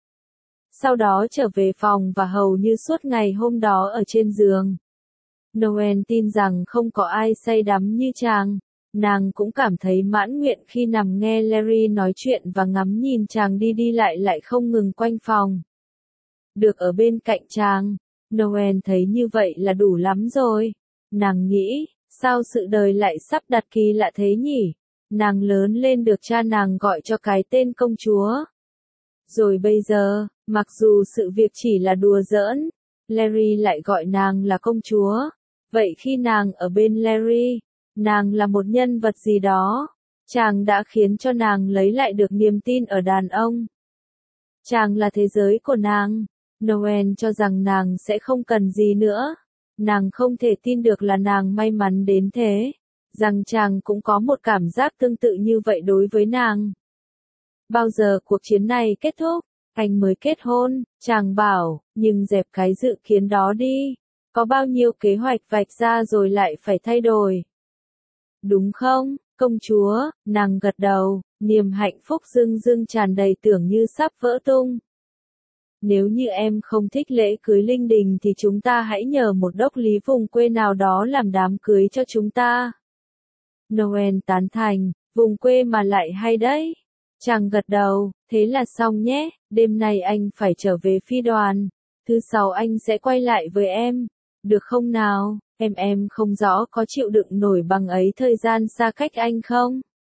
Sau đó trở về phòng và hầu như suốt ngày hôm đó ở trên giường. Noel tin rằng không có ai say đắm như chàng. Nàng cũng cảm thấy mãn nguyện khi nằm nghe Larry nói chuyện và ngắm nhìn chàng đi đi lại không ngừng quanh phòng. Được ở bên cạnh chàng, Noel thấy như vậy là đủ lắm rồi. Nàng nghĩ, sao sự đời lại sắp đặt kỳ lạ thế nhỉ? Nàng lớn lên được cha nàng gọi cho cái tên công chúa. Rồi bây giờ, mặc dù sự việc chỉ là đùa giỡn, Larry lại gọi nàng là công chúa. Vậy khi nàng ở bên Larry, nàng là một nhân vật gì đó. Chàng đã khiến cho nàng lấy lại được niềm tin ở đàn ông. Chàng là thế giới của nàng. Noel cho rằng nàng sẽ không cần gì nữa. Nàng không thể tin được là nàng may mắn đến thế. Rằng chàng cũng có một cảm giác tương tự như vậy đối với nàng. Bao giờ cuộc chiến này kết thúc, anh mới kết hôn, chàng bảo, nhưng dẹp cái dự kiến đó đi. Có bao nhiêu kế hoạch vạch ra rồi lại phải thay đổi. Đúng không, công chúa? Nàng gật đầu, niềm hạnh phúc dưng dưng tràn đầy tưởng như sắp vỡ tung. Nếu như em không thích lễ cưới linh đình thì chúng ta hãy nhờ một đốc lý vùng quê nào đó làm đám cưới cho chúng ta. Noel tán thành, vùng quê mà lại hay đấy. Chàng gật đầu, thế là xong nhé, đêm nay anh phải trở về phi đoàn. Thứ sáu anh sẽ quay lại với em. Được không nào, em không rõ có chịu đựng nổi bằng ấy thời gian xa cách anh không?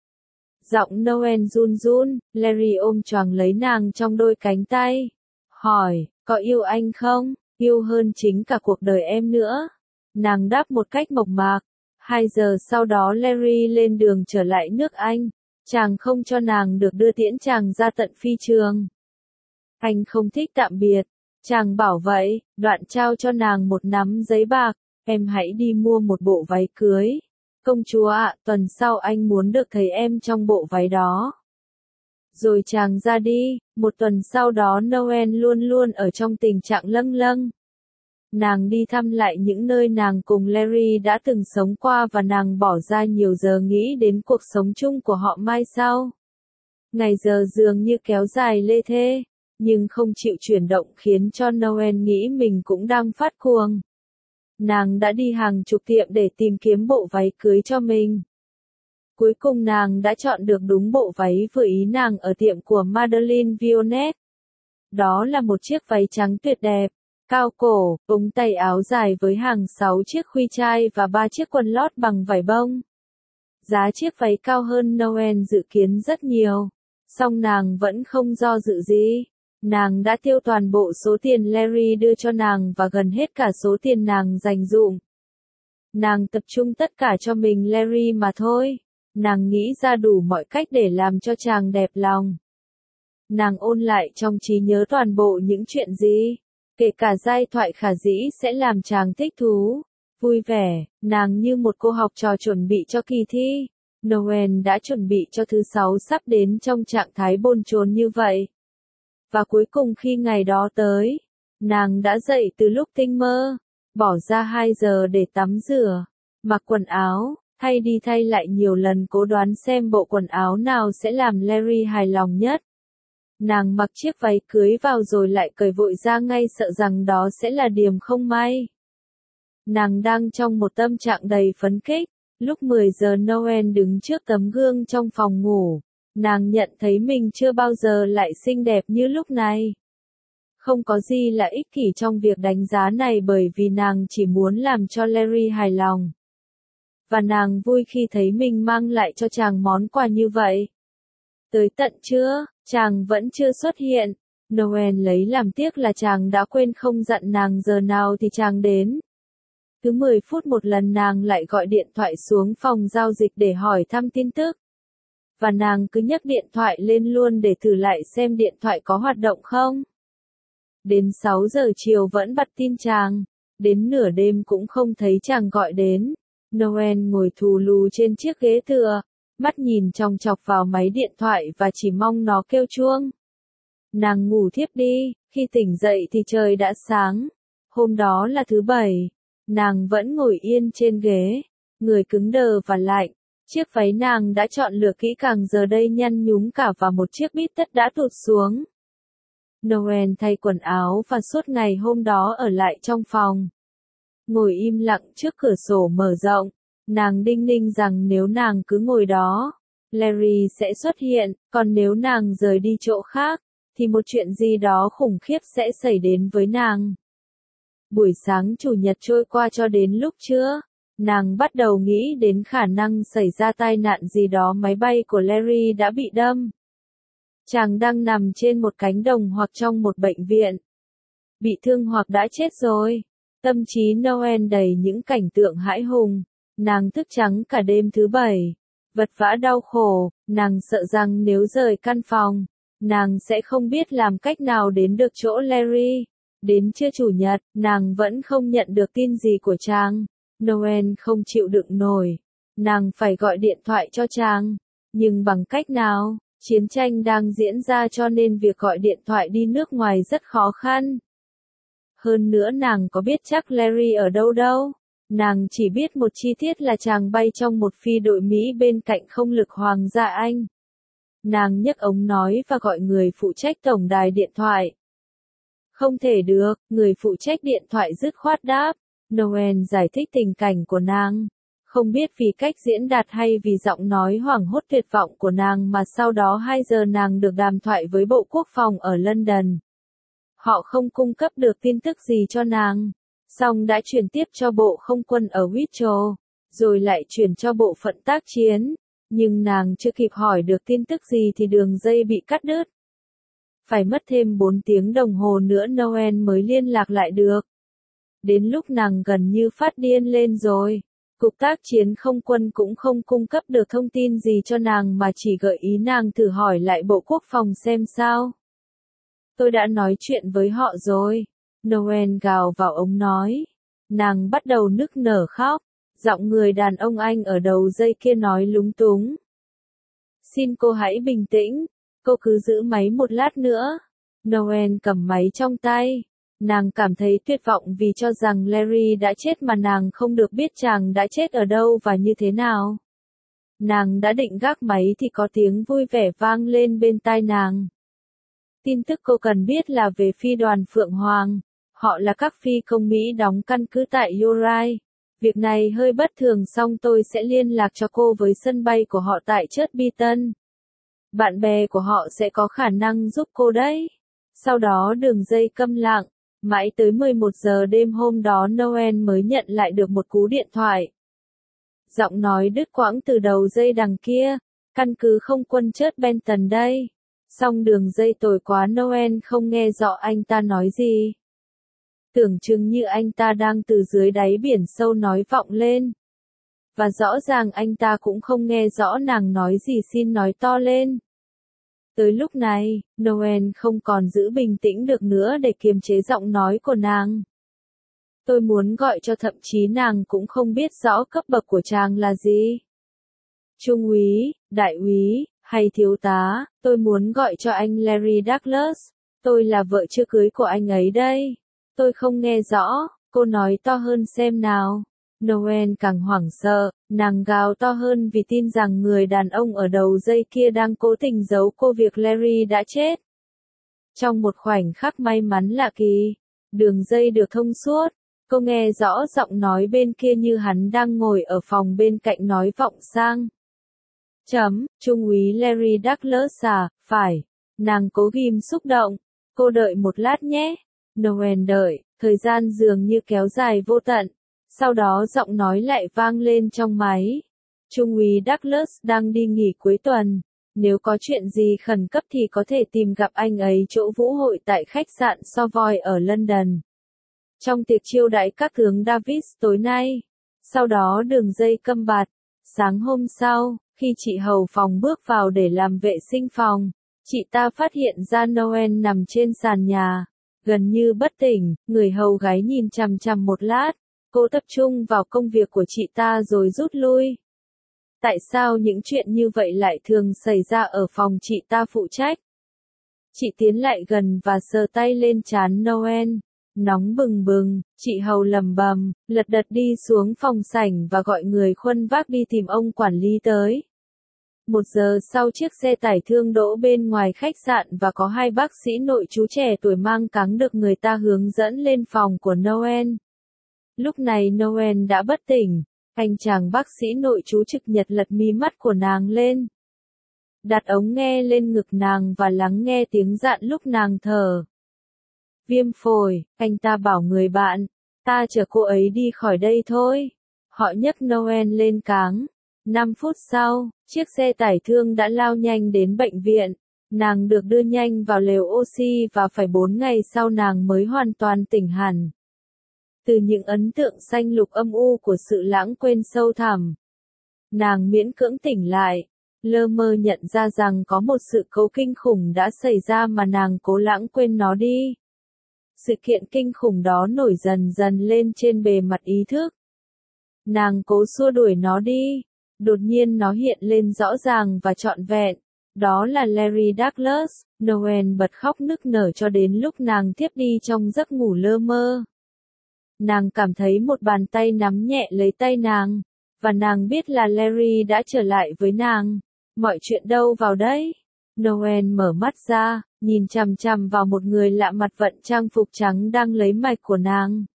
Giọng Noel run run, Larry ôm choàng lấy nàng trong đôi cánh tay. Hỏi, có yêu anh không? Yêu hơn chính cả cuộc đời em nữa. Nàng đáp một cách mộc mạc. 2 giờ sau đó Larry lên đường trở lại nước Anh. Chàng không cho nàng được đưa tiễn chàng ra tận phi trường. Anh không thích tạm biệt. Chàng bảo vậy, đoạn trao cho nàng một nắm giấy bạc. Em hãy đi mua một bộ váy cưới. Công chúa ạ, tuần sau anh muốn được thấy em trong bộ váy đó. Rồi chàng ra đi, một tuần sau đó Noel luôn luôn ở trong tình trạng lâng lâng. Nàng đi thăm lại những nơi nàng cùng Larry đã từng sống qua và nàng bỏ ra nhiều giờ nghĩ đến cuộc sống chung của họ mai sau. Ngày giờ dường như kéo dài lê thê, nhưng không chịu chuyển động khiến cho Noel nghĩ mình cũng đang phát cuồng. Nàng đã đi hàng chục tiệm để tìm kiếm bộ váy cưới cho mình. Cuối cùng nàng đã chọn được đúng bộ váy vừa ý nàng ở tiệm của Madeleine Vionnet. Đó là một chiếc váy trắng tuyệt đẹp, cao cổ, ống tay áo dài với hàng 6 chiếc khuy chai và 3 chiếc quần lót bằng vải bông. Giá chiếc váy cao hơn Noel dự kiến rất nhiều, song nàng vẫn không do dự gì. Nàng đã tiêu toàn bộ số tiền Larry đưa cho nàng và gần hết cả số tiền nàng dành dụm. Nàng tập trung tất cả cho mình Larry mà thôi. Nàng nghĩ ra đủ mọi cách để làm cho chàng đẹp lòng. Nàng ôn lại trong trí nhớ toàn bộ những chuyện gì, kể cả giai thoại khả dĩ sẽ làm chàng thích thú, vui vẻ, nàng như một cô học trò chuẩn bị cho kỳ thi. Noel đã chuẩn bị cho thứ 6 sắp đến trong trạng thái bồn chồn như vậy. Và cuối cùng khi ngày đó tới, nàng đã dậy từ lúc tinh mơ, bỏ ra 2 giờ để tắm rửa, mặc quần áo, thay đi thay lại nhiều lần cố đoán xem bộ quần áo nào sẽ làm Larry hài lòng nhất. Nàng mặc chiếc váy cưới vào rồi lại cởi vội ra ngay sợ rằng đó sẽ là điểm không may. Nàng đang trong một tâm trạng đầy phấn khích. Lúc 10 giờ Noel đứng trước tấm gương trong phòng ngủ. Nàng nhận thấy mình chưa bao giờ lại xinh đẹp như lúc này. Không có gì là ích kỷ trong việc đánh giá này bởi vì nàng chỉ muốn làm cho Larry hài lòng. Và nàng vui khi thấy mình mang lại cho chàng món quà như vậy. Tới tận trưa, chàng vẫn chưa xuất hiện. Noel lấy làm tiếc là chàng đã quên không dặn nàng giờ nào thì chàng đến. Cứ 10 phút một lần nàng lại gọi điện thoại xuống phòng giao dịch để hỏi thăm tin tức. Và nàng cứ nhấc điện thoại lên luôn để thử lại xem điện thoại có hoạt động không. Đến 6 giờ chiều vẫn bật tin chàng. Đến nửa đêm cũng không thấy chàng gọi đến. Noel ngồi thù lù trên chiếc ghế tựa, mắt nhìn chòng chọc vào máy điện thoại và chỉ mong nó kêu chuông. Nàng ngủ thiếp đi, khi tỉnh dậy thì trời đã sáng. Hôm đó là thứ Bảy. Nàng vẫn ngồi yên trên ghế, người cứng đờ và lạnh. Chiếc váy nàng đã chọn lựa kỹ càng giờ đây nhăn nhúm cả và một chiếc bít tất đã tụt xuống. Noel thay quần áo và suốt ngày hôm đó ở lại trong phòng. Ngồi im lặng trước cửa sổ mở rộng, nàng đinh ninh rằng nếu nàng cứ ngồi đó, Larry sẽ xuất hiện, còn nếu nàng rời đi chỗ khác, thì một chuyện gì đó khủng khiếp sẽ xảy đến với nàng. Buổi sáng chủ nhật trôi qua cho đến lúc trưa, nàng bắt đầu nghĩ đến khả năng xảy ra tai nạn gì đó máy bay của Larry đã bị đâm. Chàng đang nằm trên một cánh đồng hoặc trong một bệnh viện. Bị thương hoặc đã chết rồi. Tâm trí Noel đầy những cảnh tượng hãi hùng. Nàng thức trắng cả đêm thứ Bảy. Vật vã đau khổ, nàng sợ rằng nếu rời căn phòng, nàng sẽ không biết làm cách nào đến được chỗ Larry. Đến trưa chủ nhật, nàng vẫn không nhận được tin gì của chàng. Noel không chịu đựng nổi. Nàng phải gọi điện thoại cho chàng. Nhưng bằng cách nào? Chiến tranh đang diễn ra cho nên việc gọi điện thoại đi nước ngoài rất khó khăn. Hơn nữa nàng có biết chắc Larry ở đâu đâu. Nàng chỉ biết một chi tiết là chàng bay trong một phi đội Mỹ bên cạnh không lực Hoàng gia Anh. Nàng nhấc ống nói và gọi người phụ trách tổng đài điện thoại. Không thể được, người phụ trách điện thoại dứt khoát đáp. Noel giải thích tình cảnh của nàng. Không biết vì cách diễn đạt hay vì giọng nói hoảng hốt tuyệt vọng của nàng mà sau đó 2 giờ nàng được đàm thoại với Bộ Quốc phòng ở London. Họ không cung cấp được tin tức gì cho nàng, song đã chuyển tiếp cho Bộ Không quân ở Whitehall, rồi lại chuyển cho Bộ phận tác chiến. Nhưng nàng chưa kịp hỏi được tin tức gì thì đường dây bị cắt đứt. Phải mất thêm 4 tiếng đồng hồ nữa Noel mới liên lạc lại được. Đến lúc nàng gần như phát điên lên rồi. Cục tác chiến không quân cũng không cung cấp được thông tin gì cho nàng mà chỉ gợi ý nàng thử hỏi lại Bộ Quốc phòng xem sao. Tôi đã nói chuyện với họ rồi. Noel gào vào ống nói. Nàng bắt đầu nức nở khóc. Giọng người đàn ông Anh ở đầu dây kia nói lúng túng. Xin cô hãy bình tĩnh. Cô cứ giữ máy một lát nữa. Noel cầm máy trong tay. Nàng cảm thấy tuyệt vọng vì cho rằng Larry đã chết mà nàng không được biết chàng đã chết ở đâu và như thế nào. Nàng đã định gác máy thì có tiếng vui vẻ vang lên bên tai nàng. Tin tức cô cần biết là về phi đoàn Phượng Hoàng. Họ là các phi công Mỹ đóng căn cứ tại Urai. Việc này hơi bất thường song tôi sẽ liên lạc cho cô với sân bay của họ tại Churchbeaton. Bạn bè của họ sẽ có khả năng giúp cô đấy. Sau đó đường dây câm lặng. Mãi tới 11 giờ đêm hôm đó Noel mới nhận lại được một cú điện thoại. Giọng nói đứt quãng từ đầu dây đằng kia. Căn cứ không quân Churchbeaton đây. Song đường dây tồi quá Noel không nghe rõ anh ta nói gì. Tưởng chừng như anh ta đang từ dưới đáy biển sâu nói vọng lên. Và rõ ràng anh ta cũng không nghe rõ nàng nói gì, xin nói to lên. Tới lúc này, Noel không còn giữ bình tĩnh được nữa để kiềm chế giọng nói của nàng. Tôi muốn gọi cho, thậm chí nàng cũng không biết rõ cấp bậc của chàng là gì. Trung úy, đại úy, hay thiếu tá, tôi muốn gọi cho anh Larry Douglas. Tôi là vợ chưa cưới của anh ấy đây. Tôi không nghe rõ, cô nói to hơn xem nào. Noel càng hoảng sợ, nàng gào to hơn vì tin rằng người đàn ông ở đầu dây kia đang cố tình giấu cô việc Larry đã chết. Trong một khoảnh khắc may mắn lạ kỳ, đường dây được thông suốt, cô nghe rõ giọng nói bên kia như hắn đang ngồi ở phòng bên cạnh nói vọng sang. Trung úy Larry Douglas à, phải. Nàng cố ghim xúc động. Cô đợi một lát nhé. Noel đợi, thời gian dường như kéo dài vô tận. Sau đó giọng nói lại vang lên trong máy. Trung úy Douglas đang đi nghỉ cuối tuần. Nếu có chuyện gì khẩn cấp thì có thể tìm gặp anh ấy chỗ vũ hội tại khách sạn Savoy ở London. Trong tiệc chiêu đãi các tướng Davis tối nay. Sau đó đường dây câm bặt. Sáng hôm sau, khi chị hầu phòng bước vào để làm vệ sinh phòng, chị ta phát hiện ra Noel nằm trên sàn nhà, gần như bất tỉnh. Người hầu gái nhìn chằm chằm một lát, cô tập trung vào công việc của chị ta rồi rút lui. Tại sao những chuyện như vậy lại thường xảy ra ở phòng chị ta phụ trách? Chị tiến lại gần và sờ tay lên trán Noel. Nóng bừng bừng, chị hầu lầm bầm, lật đật đi xuống phòng sảnh và gọi người khuân vác đi tìm ông quản lý tới. 1 giờ sau, chiếc xe tải thương đỗ bên ngoài khách sạn và có 2 bác sĩ nội trú trẻ tuổi mang cáng được người ta hướng dẫn lên phòng của Noel. Lúc này Noel đã bất tỉnh, anh chàng bác sĩ nội trú trực nhật lật mí mắt của nàng lên. Đặt ống nghe lên ngực nàng và lắng nghe tiếng dặn lúc nàng thở. Viêm phổi, anh ta bảo người bạn, ta chở cô ấy đi khỏi đây thôi. Họ nhấc Noel lên cáng. 5 phút sau, chiếc xe tải thương đã lao nhanh đến bệnh viện. Nàng được đưa nhanh vào lều oxy và phải 4 ngày sau nàng mới hoàn toàn tỉnh hẳn. Từ những ấn tượng xanh lục âm u của sự lãng quên sâu thẳm, nàng miễn cưỡng tỉnh lại, lơ mơ nhận ra rằng có một sự cố kinh khủng đã xảy ra mà nàng cố lãng quên nó đi. Sự kiện kinh khủng đó nổi dần dần lên trên bề mặt ý thức. Nàng cố xua đuổi nó đi. Đột nhiên nó hiện lên rõ ràng và trọn vẹn. Đó là Larry Douglas. Noel bật khóc nức nở cho đến lúc nàng thiếp đi trong giấc ngủ lơ mơ. Nàng cảm thấy một bàn tay nắm nhẹ lấy tay nàng. Và nàng biết là Larry đã trở lại với nàng. Mọi chuyện đâu vào đấy? Noel mở mắt ra, nhìn chằm chằm vào một người lạ mặt vận trang phục trắng đang lấy mạch của nàng.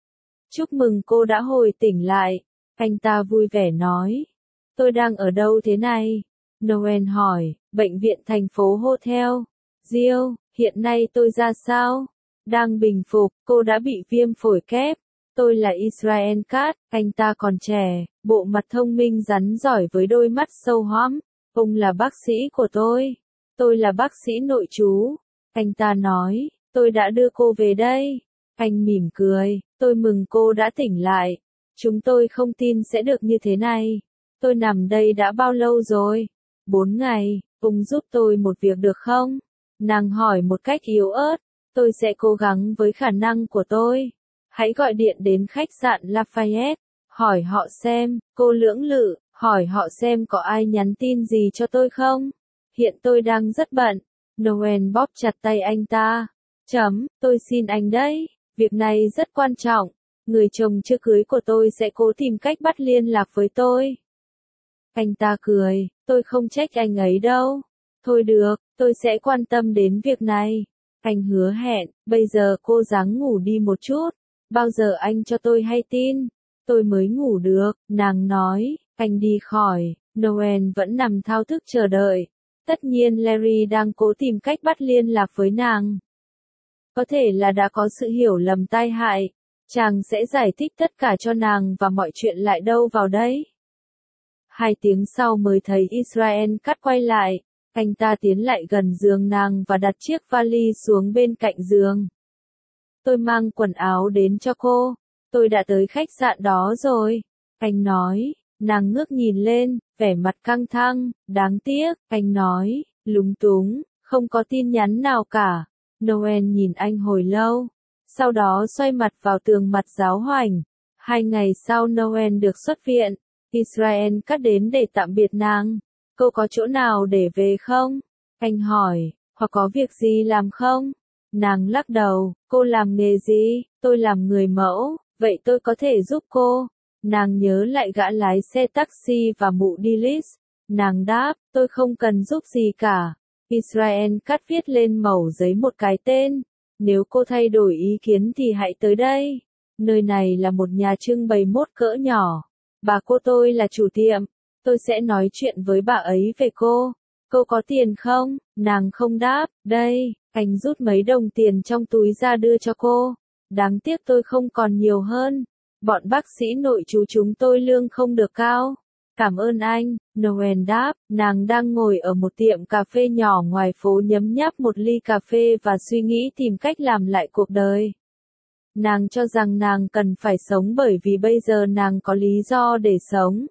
Chúc mừng cô đã hồi tỉnh lại. Anh ta vui vẻ nói. Tôi đang ở đâu thế này? Noel hỏi. Bệnh viện thành phố Hotel. Jill, hiện nay tôi ra sao? Đang bình phục, cô đã bị viêm phổi kép. Tôi là Israel Katz, anh ta còn trẻ, bộ mặt thông minh rắn giỏi với đôi mắt sâu hoắm. Ông là bác sĩ của tôi. Tôi là bác sĩ nội trú. Anh ta nói, tôi đã đưa cô về đây. Anh mỉm cười, tôi mừng cô đã tỉnh lại. Chúng tôi không tin sẽ được như thế này. Tôi nằm đây đã bao lâu rồi? 4 ngày, ông giúp tôi một việc được không? Nàng hỏi một cách yếu ớt. Tôi sẽ cố gắng với khả năng của tôi. Hãy gọi điện đến khách sạn Lafayette. Hỏi họ xem, cô lưỡng lự, hỏi họ xem có ai nhắn tin gì cho tôi không? Hiện tôi đang rất bận. Noel bóp chặt tay anh ta. Tôi xin anh đấy. Việc này rất quan trọng. Người chồng chưa cưới của tôi sẽ cố tìm cách bắt liên lạc với tôi. Anh ta cười. Tôi không trách anh ấy đâu. Thôi được, tôi sẽ quan tâm đến việc này. Anh hứa hẹn, bây giờ cô ráng ngủ đi một chút. Bao giờ anh cho tôi hay tin? Tôi mới ngủ được, nàng nói. Anh đi khỏi. Noel vẫn nằm thao thức chờ đợi. Tất nhiên Larry đang cố tìm cách bắt liên lạc với nàng. Có thể là đã có sự hiểu lầm tai hại. Chàng sẽ giải thích tất cả cho nàng và mọi chuyện lại đâu vào đấy. 2 tiếng sau mới thấy Israel Katz quay lại. Anh ta tiến lại gần giường nàng và đặt chiếc vali xuống bên cạnh giường. tôi mang quần áo đến cho cô. Tôi đã tới khách sạn đó rồi. Anh nói, nàng ngước nhìn lên, vẻ mặt căng thẳng, đáng tiếc, anh nói, lúng túng, không có tin nhắn nào cả. Noel nhìn anh hồi lâu, sau đó xoay mặt vào tường mặt giáo hoành. 2 ngày sau Noel được xuất viện, Israel cắt đến để tạm biệt nàng. Cô có chỗ nào để về không? Anh hỏi, hoặc có việc gì làm không? Nàng lắc đầu, cô làm nghề gì? Tôi làm người mẫu, vậy tôi có thể giúp cô. Nàng nhớ lại gã lái xe taxi và mụ đi list. Nàng đáp, tôi không cần giúp gì cả. Israel cắt viết lên mẩu giấy một cái tên. Nếu cô thay đổi ý kiến thì hãy tới đây. Nơi này là một nhà trưng bày mốt cỡ nhỏ. Bà cô tôi là chủ tiệm. Tôi sẽ nói chuyện với bà ấy về cô. Cô có tiền không? Nàng không đáp. Đây, anh rút mấy đồng tiền trong túi ra đưa cho cô. Đáng tiếc tôi không còn nhiều hơn. Bọn bác sĩ nội trú chúng tôi lương không được cao. Cảm ơn anh, Noel đáp. Nàng đang ngồi ở một tiệm cà phê nhỏ ngoài phố nhấm nháp một ly cà phê và suy nghĩ tìm cách làm lại cuộc đời. Nàng cho rằng nàng cần phải sống bởi vì bây giờ nàng có lý do để sống.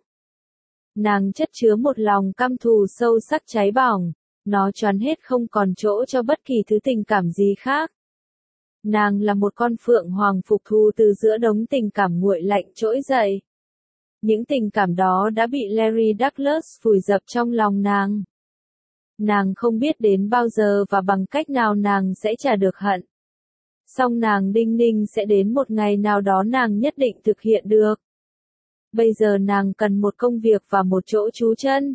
Nàng chất chứa một lòng căm thù sâu sắc cháy bỏng. Nó choán hết không còn chỗ cho bất kỳ thứ tình cảm gì khác. Nàng là một con phượng hoàng phục thù từ giữa đống tình cảm nguội lạnh trỗi dậy. Những tình cảm đó đã bị Larry Douglas vùi dập trong lòng nàng. Nàng không biết đến bao giờ và bằng cách nào nàng sẽ trả được hận. Song nàng đinh ninh sẽ đến một ngày nào đó nàng nhất định thực hiện được. Bây giờ nàng cần một công việc và một chỗ trú chân.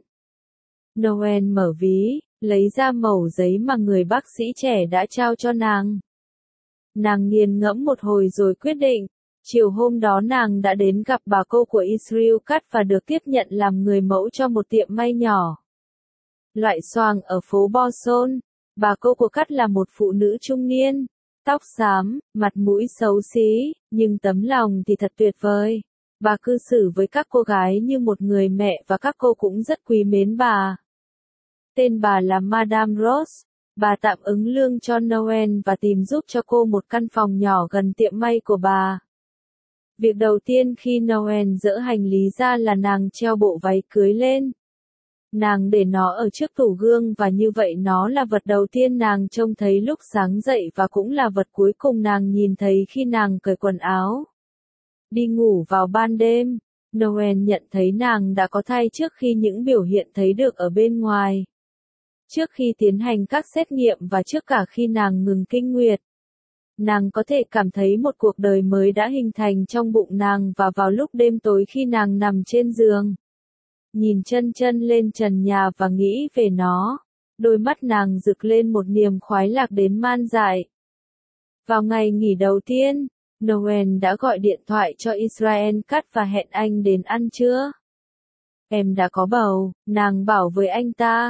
Noel mở ví, lấy ra mẩu giấy mà người bác sĩ trẻ đã trao cho nàng. Nàng nghiền ngẫm một hồi rồi quyết định. Chiều hôm đó nàng đã đến gặp bà cô của Israel Cắt và được tiếp nhận làm người mẫu cho một tiệm may nhỏ. Loại xoàng ở phố Boston. Bà cô của Cắt là một phụ nữ trung niên. Tóc xám, mặt mũi xấu xí, nhưng tấm lòng thì thật tuyệt vời. Bà cư xử với các cô gái như một người mẹ và các cô cũng rất quý mến bà. Tên bà là Madame Rose. Bà tạm ứng lương cho Noel và tìm giúp cho cô một căn phòng nhỏ gần tiệm may của bà. Việc đầu tiên khi Noel dỡ hành lý ra là nàng treo bộ váy cưới lên. Nàng để nó ở trước tủ gương và như vậy nó là vật đầu tiên nàng trông thấy lúc sáng dậy và cũng là vật cuối cùng nàng nhìn thấy khi nàng cởi quần áo. Đi ngủ vào ban đêm, Noel nhận thấy nàng đã có thai trước khi những biểu hiện thấy được ở bên ngoài. Trước khi tiến hành các xét nghiệm và trước cả khi nàng ngừng kinh nguyệt. Nàng có thể cảm thấy một cuộc đời mới đã hình thành trong bụng nàng và vào lúc đêm tối khi nàng nằm trên giường. Nhìn chân lên trần nhà và nghĩ về nó. Đôi mắt nàng rực lên một niềm khoái lạc đến man dại. Vào ngày nghỉ đầu tiên, Noel đã gọi điện thoại cho Israel Cắt và hẹn anh đến ăn trưa. Em đã có bầu, nàng bảo với anh ta.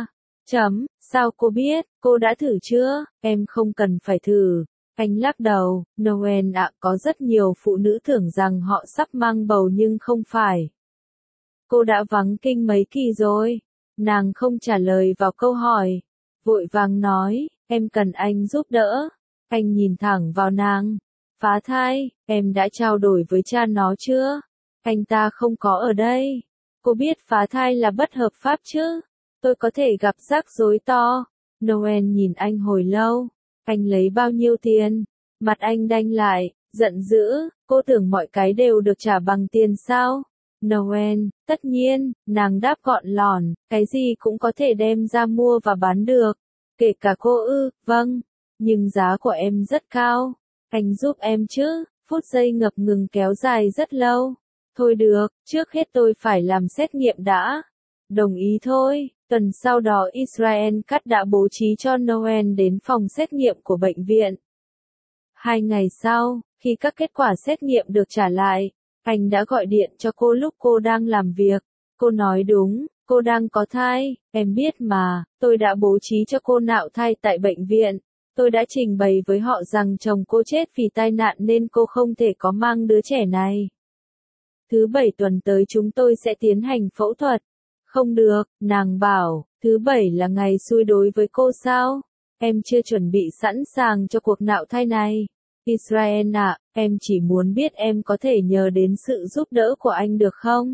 Sao cô biết, cô đã thử chưa? Em không cần phải thử. Anh lắc đầu, Noel ạ, có rất nhiều phụ nữ tưởng rằng họ sắp mang bầu nhưng không phải. Cô đã vắng kinh mấy kỳ rồi. Nàng không trả lời vào câu hỏi. Vội vàng nói, em cần anh giúp đỡ. Anh nhìn thẳng vào nàng. Phá thai, em đã trao đổi với cha nó chưa? Anh ta không có ở đây. Cô biết phá thai là bất hợp pháp chứ? Tôi có thể gặp rắc rối to. Noel nhìn anh hồi lâu. Anh lấy bao nhiêu tiền? Mặt anh đanh lại, giận dữ, cô tưởng mọi cái đều được trả bằng tiền sao? Noel, tất nhiên, nàng đáp gọn lỏn, cái gì cũng có thể đem ra mua và bán được. Kể cả cô ư, vâng, nhưng giá của em rất cao. Anh giúp em chứ? Phút giây ngập ngừng kéo dài rất lâu. Thôi được, trước hết tôi phải làm xét nghiệm đã. Đồng ý thôi. Tuần sau đó Israel Cắt đã bố trí cho Noel đến phòng xét nghiệm của bệnh viện. 2 ngày sau, khi các kết quả xét nghiệm được trả lại, anh đã gọi điện cho cô lúc cô đang làm việc. Cô nói đúng, cô đang có thai, em biết mà, tôi đã bố trí cho cô nạo thai tại bệnh viện. Tôi đã trình bày với họ rằng chồng cô chết vì tai nạn nên cô không thể có mang đứa trẻ này. Thứ 7 tuần tới chúng tôi sẽ tiến hành phẫu thuật. Không được, nàng bảo, thứ 7 là ngày xui đối với cô sao? Em chưa chuẩn bị sẵn sàng cho cuộc nạo thai này. Israel ạ, em chỉ muốn biết em có thể nhờ đến sự giúp đỡ của anh được không?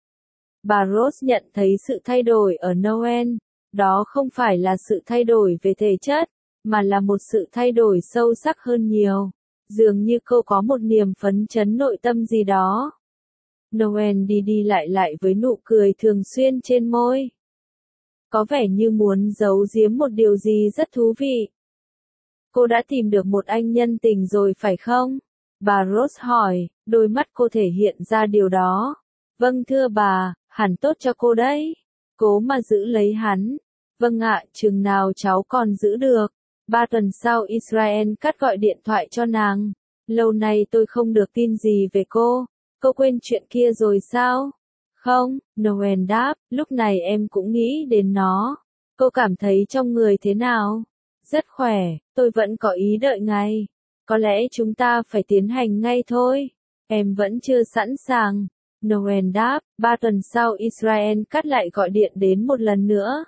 Bà Rose nhận thấy sự thay đổi ở Noel, đó không phải là sự thay đổi về thể chất, mà là một sự thay đổi sâu sắc hơn nhiều. Dường như cô có một niềm phấn chấn nội tâm gì đó. Noel đi đi lại lại với nụ cười thường xuyên trên môi. Có vẻ như muốn giấu giếm một điều gì rất thú vị. Cô đã tìm được một anh nhân tình rồi phải không? Bà Rose hỏi, đôi mắt cô thể hiện ra điều đó. Vâng thưa bà, hẳn tốt cho cô đấy. Cố mà giữ lấy hắn. Vâng ạ, chừng nào cháu còn giữ được. 3 tuần sau Israel cắt gọi điện thoại cho nàng. Lâu nay tôi không được tin gì về cô. Cô quên chuyện kia rồi sao? Không, Noel đáp, lúc này em cũng nghĩ đến nó. Cô cảm thấy trong người thế nào? Rất khỏe, tôi vẫn có ý đợi ngay. Có lẽ chúng ta phải tiến hành ngay thôi. Em vẫn chưa sẵn sàng. Noel đáp, 3 tuần sau Israel cắt lại gọi điện đến một lần nữa.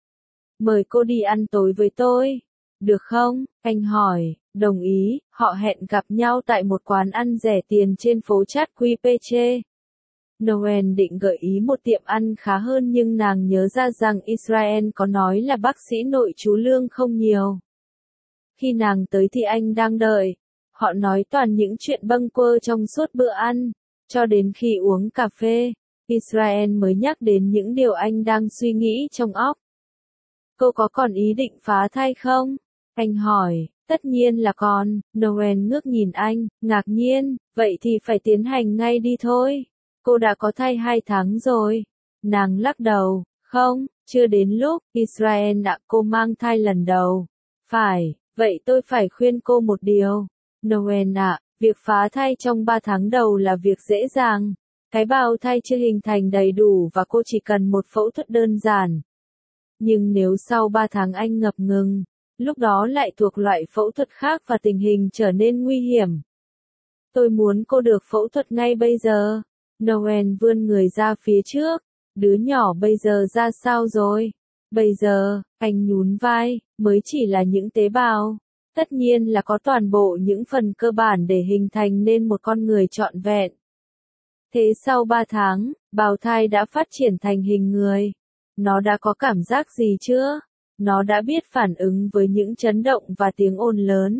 Mời cô đi ăn tối với tôi. Được không? Anh hỏi, đồng ý, họ hẹn gặp nhau tại một quán ăn rẻ tiền trên phố Chadwick. Noel định gợi ý một tiệm ăn khá hơn nhưng nàng nhớ ra rằng Israel có nói là bác sĩ nội trú lương không nhiều. Khi nàng tới thì anh đang đợi. Họ nói toàn những chuyện bâng quơ trong suốt bữa ăn, cho đến khi uống cà phê, Israel mới nhắc đến những điều anh đang suy nghĩ trong óc. Cô có còn ý định phá thai không? Anh hỏi, tất nhiên là còn. Noel ngước nhìn anh, ngạc nhiên, vậy thì phải tiến hành ngay đi thôi. Cô đã có thai 2 tháng rồi. Nàng lắc đầu, không, chưa đến lúc. Israel ạ, cô mang thai lần đầu. Phải, vậy tôi phải khuyên cô một điều. Noel ạ, việc phá thai trong 3 tháng đầu là việc dễ dàng. Cái bào thai chưa hình thành đầy đủ và cô chỉ cần một phẫu thuật đơn giản. Nhưng nếu sau 3 tháng anh ngập ngừng, lúc đó lại thuộc loại phẫu thuật khác và tình hình trở nên nguy hiểm. Tôi muốn cô được phẫu thuật ngay bây giờ. Noel vươn người ra phía trước. Đứa nhỏ bây giờ ra sao rồi? Bây giờ, anh nhún vai, mới chỉ là những tế bào. Tất nhiên là có toàn bộ những phần cơ bản để hình thành nên một con người trọn vẹn. Thế sau 3 tháng, bào thai đã phát triển thành hình người. Nó đã có cảm giác gì chưa? Nó đã biết phản ứng với những chấn động và tiếng ồn lớn.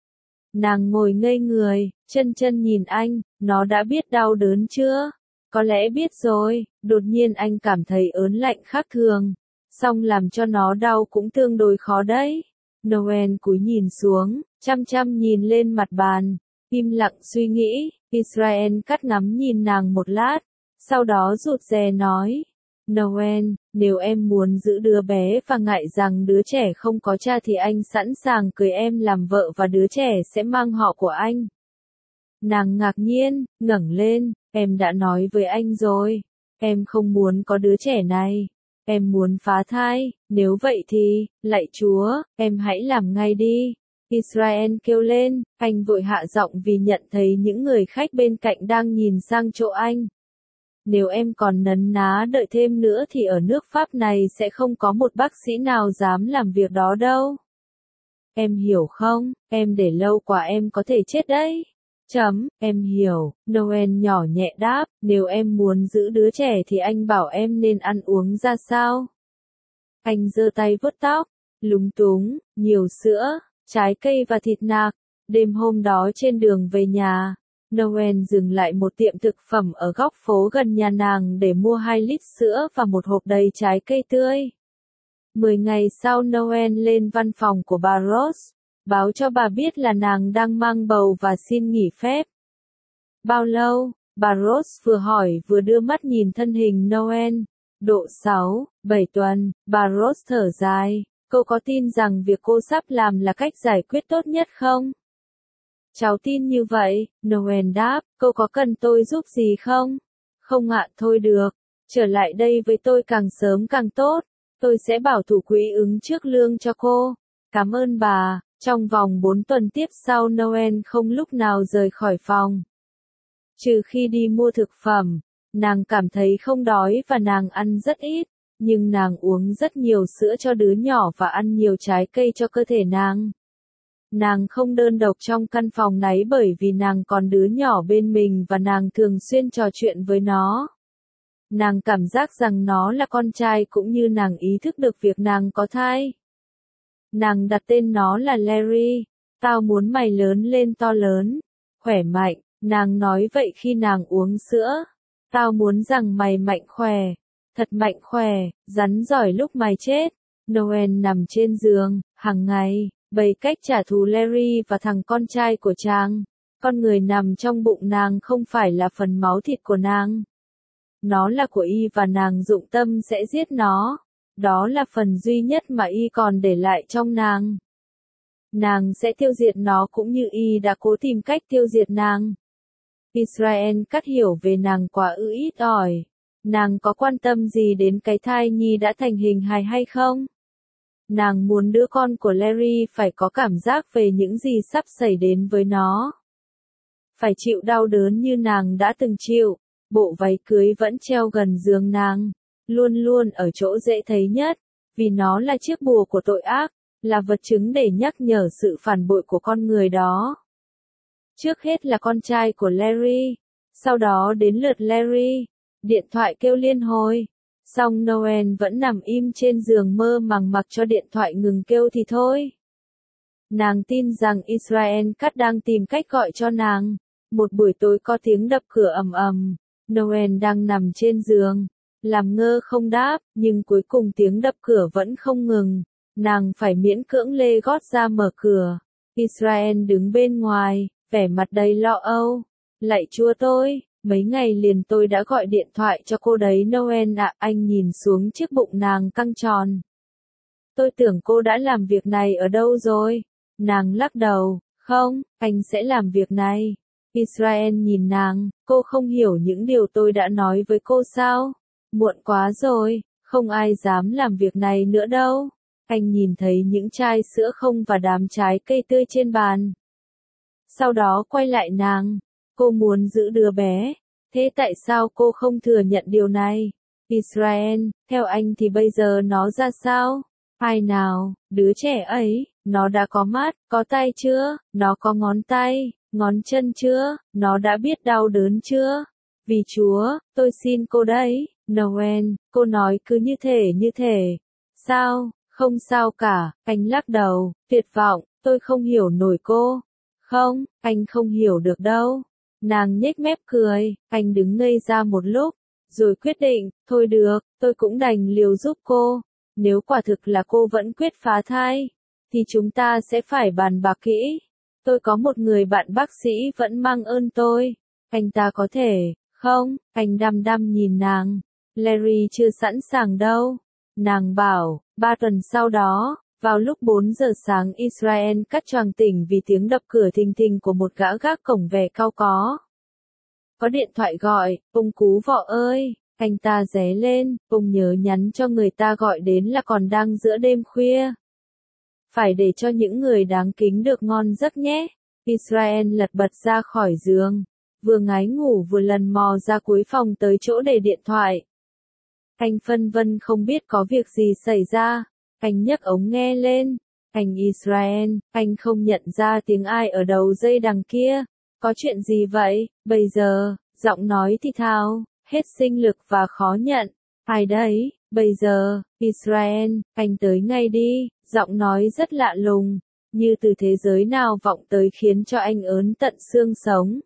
Nàng ngồi ngây người, chân chân nhìn anh, nó đã biết đau đớn chưa? Có lẽ biết rồi, đột nhiên anh cảm thấy ớn lạnh khác thường. Song làm cho nó đau cũng tương đối khó đấy. Noel cúi nhìn xuống, chăm chăm nhìn lên mặt bàn, im lặng suy nghĩ. Israel cắt ngắm nhìn nàng một lát, sau đó rụt rè nói. Noel, nếu em muốn giữ đứa bé và ngại rằng đứa trẻ không có cha thì anh sẵn sàng cưới em làm vợ và đứa trẻ sẽ mang họ của anh. Nàng ngạc nhiên, ngẩng lên, em đã nói với anh rồi, em không muốn có đứa trẻ này, em muốn phá thai, nếu vậy thì, lạy Chúa, em hãy làm ngay đi. Israel kêu lên, anh vội hạ giọng vì nhận thấy những người khách bên cạnh đang nhìn sang chỗ anh. Nếu em còn nấn ná đợi thêm nữa thì ở nước Pháp này sẽ không có một bác sĩ nào dám làm việc đó đâu. Em hiểu không, em để lâu quá em có thể chết đấy. Em hiểu, Noel nhỏ nhẹ đáp, nếu em muốn giữ đứa trẻ thì anh bảo em nên ăn uống ra sao? Anh giơ tay vuốt tóc, lúng túng, nhiều sữa, trái cây và thịt nạc. Đêm hôm đó trên đường về nhà, Noel dừng lại một tiệm thực phẩm ở góc phố gần nhà nàng để mua 2 lít sữa và một hộp đầy trái cây tươi. 10 ngày sau Noel lên văn phòng của bà Rose, báo cho bà biết là nàng đang mang bầu và xin nghỉ phép. Bao lâu? Bà Rose vừa hỏi vừa đưa mắt nhìn thân hình Noel. Độ 6, 7 tuần, bà Rose thở dài. Cô có tin rằng việc cô sắp làm là cách giải quyết tốt nhất không? Cháu tin như vậy, Noel đáp, cô có cần tôi giúp gì không? Không ạ, thôi được. Trở lại đây với tôi càng sớm càng tốt. Tôi sẽ bảo thủ quỹ ứng trước lương cho cô. Cảm ơn bà. Trong vòng 4 tuần tiếp sau Noel không lúc nào rời khỏi phòng. Trừ khi đi mua thực phẩm, nàng cảm thấy không đói và nàng ăn rất ít, nhưng nàng uống rất nhiều sữa cho đứa nhỏ và ăn nhiều trái cây cho cơ thể nàng. Nàng không đơn độc trong căn phòng này bởi vì nàng còn đứa nhỏ bên mình và nàng thường xuyên trò chuyện với nó. Nàng cảm giác rằng nó là con trai cũng như nàng ý thức được việc nàng có thai. Nàng đặt tên nó là Larry. Tao muốn mày lớn lên to lớn, khỏe mạnh, nàng nói vậy khi nàng uống sữa. Tao muốn rằng mày mạnh khỏe, thật mạnh khỏe, rắn giỏi lúc mày chết. Noel nằm trên giường, hàng ngày, bày cách trả thù Larry và thằng con trai của chàng. Con người nằm trong bụng nàng không phải là phần máu thịt của nàng. Nó là của y và nàng dụng tâm sẽ giết nó. Đó là phần duy nhất mà y còn để lại trong nàng. Nàng sẽ tiêu diệt nó cũng như y đã cố tìm cách tiêu diệt nàng. Israel cắt hiểu về nàng quá ít ỏi. Nàng có quan tâm gì đến cái thai nhi đã thành hình hài hay không? Nàng muốn đứa con của Larry phải có cảm giác về những gì sắp xảy đến với nó. Phải chịu đau đớn như nàng đã từng chịu. Bộ váy cưới vẫn treo gần giường nàng, luôn luôn ở chỗ dễ thấy nhất, vì nó là chiếc bùa của tội ác, là vật chứng để nhắc nhở sự phản bội của con người đó. Trước hết là con trai của Larry, sau đó đến lượt Larry, điện thoại kêu liên hồi, xong Noel vẫn nằm im trên giường mơ màng mặc cho điện thoại ngừng kêu thì thôi. Nàng tin rằng Israel Cắt đang tìm cách gọi cho nàng. Một buổi tối có tiếng đập cửa ầm ầm. Noel đang nằm trên giường, làm ngơ không đáp, nhưng cuối cùng tiếng đập cửa vẫn không ngừng. Nàng phải miễn cưỡng lê gót ra mở cửa. Israel đứng bên ngoài, vẻ mặt đầy lo âu. Lạy Chúa tôi, mấy ngày liền tôi đã gọi điện thoại cho cô đấy Noel ạ. Anh nhìn xuống chiếc bụng nàng căng tròn. Tôi tưởng cô đã làm việc này ở đâu rồi? Nàng lắc đầu, không, anh sẽ làm việc này. Israel nhìn nàng, cô không hiểu những điều tôi đã nói với cô sao? Muộn quá rồi, không ai dám làm việc này nữa đâu. Anh nhìn thấy những chai sữa không và đám trái cây tươi trên bàn. Sau đó quay lại nàng, cô muốn giữ đứa bé, thế tại sao cô không thừa nhận điều này? Israel, theo anh thì bây giờ nó ra sao? Ai nào, đứa trẻ ấy, nó đã có mắt, có tay chưa? Nó có ngón tay, ngón chân chưa? Nó đã biết đau đớn chưa? Vì Chúa, tôi xin cô đấy. Noel, cô nói cứ như thể. Sao? Không sao cả, anh lắc đầu, tuyệt vọng, tôi không hiểu nổi cô. Không, anh không hiểu được đâu. Nàng nhếch mép cười, anh đứng ngây ra một lúc, rồi quyết định, thôi được, tôi cũng đành liều giúp cô. Nếu quả thực là cô vẫn quyết phá thai, thì chúng ta sẽ phải bàn bạc kỹ. Tôi có một người bạn bác sĩ vẫn mang ơn tôi. Anh ta có thể, không, anh đăm đăm nhìn nàng. Larry chưa sẵn sàng đâu. Nàng bảo, 3 tuần sau đó, vào lúc 4 giờ sáng Israel Cắt choàng tỉnh vì tiếng đập cửa thình thình của một gã gác cổng vẻ cao có. Có điện thoại gọi, ông Cú Vọ ơi. Anh ta ré lên, ông nhớ nhắn cho người ta gọi đến là còn đang giữa đêm khuya. Phải để cho những người đáng kính được ngon giấc nhé. Israel lật bật ra khỏi giường, vừa ngái ngủ vừa lần mò ra cuối phòng tới chỗ để điện thoại. Anh phân vân không biết có việc gì xảy ra. Anh nhấc ống nghe lên. Anh Israel, anh không nhận ra tiếng ai ở đầu dây đằng kia. Có chuyện gì vậy? Bây giờ, giọng nói thì thào, hết sinh lực và khó nhận. Ai đấy? Bây giờ, Israel, anh tới ngay đi. Giọng nói rất lạ lùng, như từ thế giới nào vọng tới khiến cho anh ớn tận xương sống.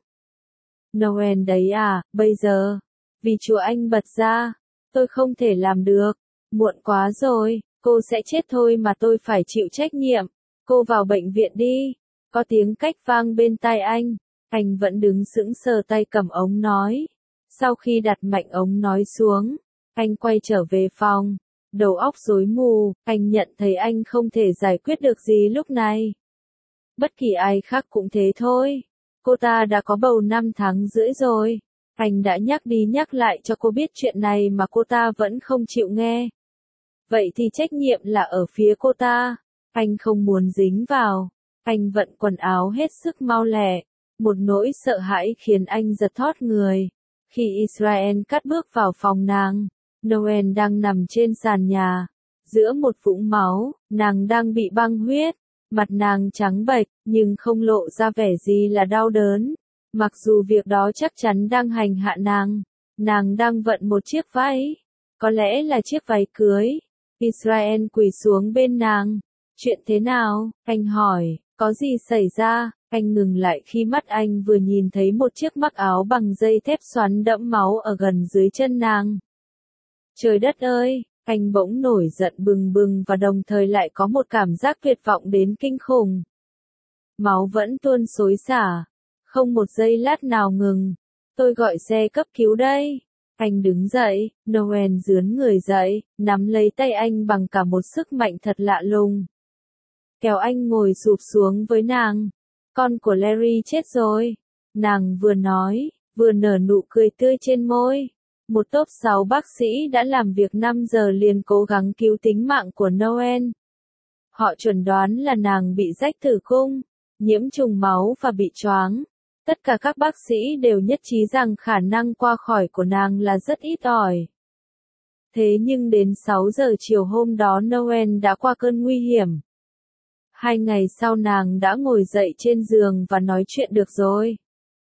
Noel đấy à, bây giờ. Vì Chúa anh bật ra. Tôi không thể làm được. Muộn quá rồi, cô sẽ chết thôi mà tôi phải chịu trách nhiệm. Cô vào bệnh viện đi. Có tiếng cách vang bên tai anh. Anh vẫn đứng sững sờ tay cầm ống nói. Sau khi đặt mạnh ống nói xuống, anh quay trở về phòng. Đầu óc rối mù, anh nhận thấy anh không thể giải quyết được gì lúc này. Bất kỳ ai khác cũng thế thôi. Cô ta đã có bầu 5 tháng rưỡi rồi. Anh đã nhắc đi nhắc lại cho cô biết chuyện này mà cô ta vẫn không chịu nghe. Vậy thì trách nhiệm là ở phía cô ta. Anh không muốn dính vào. Anh vận quần áo hết sức mau lẹ. Một nỗi sợ hãi khiến anh giật thót người. Khi Israel Cắt bước vào phòng nàng, Noel đang nằm trên sàn nhà. Giữa một vũng máu, nàng đang bị băng huyết. Mặt nàng trắng bệch, nhưng không lộ ra vẻ gì là đau đớn. Mặc dù việc đó chắc chắn đang hành hạ nàng đang vận một chiếc váy, có lẽ là chiếc váy cưới. Israel quỳ xuống bên nàng. Chuyện thế nào? Anh hỏi, có gì xảy ra? Anh ngừng lại khi mắt anh vừa nhìn thấy một chiếc mắc áo bằng dây thép xoắn đẫm máu ở gần dưới chân nàng. Trời đất ơi! Anh bỗng nổi giận bừng bừng và đồng thời lại có một cảm giác tuyệt vọng đến kinh khủng. Máu vẫn tuôn xối xả. Không một giây lát nào ngừng. Tôi gọi xe cấp cứu đây. Anh đứng dậy, Noel rướn người dậy, nắm lấy tay anh bằng cả một sức mạnh thật lạ lùng. Kéo anh ngồi sụp xuống với nàng. Con của Larry chết rồi. Nàng vừa nói, vừa nở nụ cười tươi trên môi. Một tốp 6 bác sĩ đã làm việc 5 giờ liền cố gắng cứu tính mạng của Noel. Họ chuẩn đoán là nàng bị rách tử cung, nhiễm trùng máu và bị choáng. Tất cả các bác sĩ đều nhất trí rằng khả năng qua khỏi của nàng là rất ít ỏi. Thế nhưng đến 6 giờ chiều hôm đó Noel đã qua cơn nguy hiểm. 2 ngày sau nàng đã ngồi dậy trên giường và nói chuyện được rồi.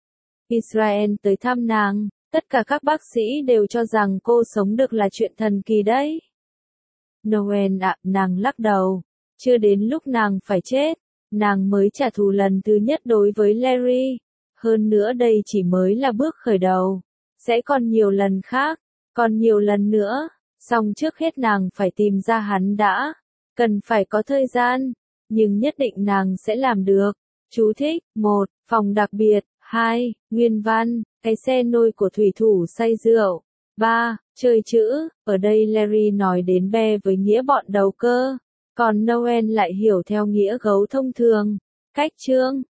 Israel tới thăm nàng. Tất cả các bác sĩ đều cho rằng cô sống được là chuyện thần kỳ đấy. Noel ạ, nàng lắc đầu. Chưa đến lúc nàng phải chết. Nàng mới trả thù lần thứ nhất đối với Larry. Hơn nữa đây chỉ mới là bước khởi đầu. Sẽ còn nhiều lần khác. Còn nhiều lần nữa. Song trước hết nàng phải tìm ra hắn đã. Cần phải có thời gian. Nhưng nhất định nàng sẽ làm được. Chú thích. 1. Phòng đặc biệt. 2. Nguyên văn. Cái xe nôi của thủy thủ say rượu. 3. Chơi chữ. Ở đây Larry nói đến be với nghĩa bọn đầu cơ. Còn Noel lại hiểu theo nghĩa gấu thông thường. Cách chương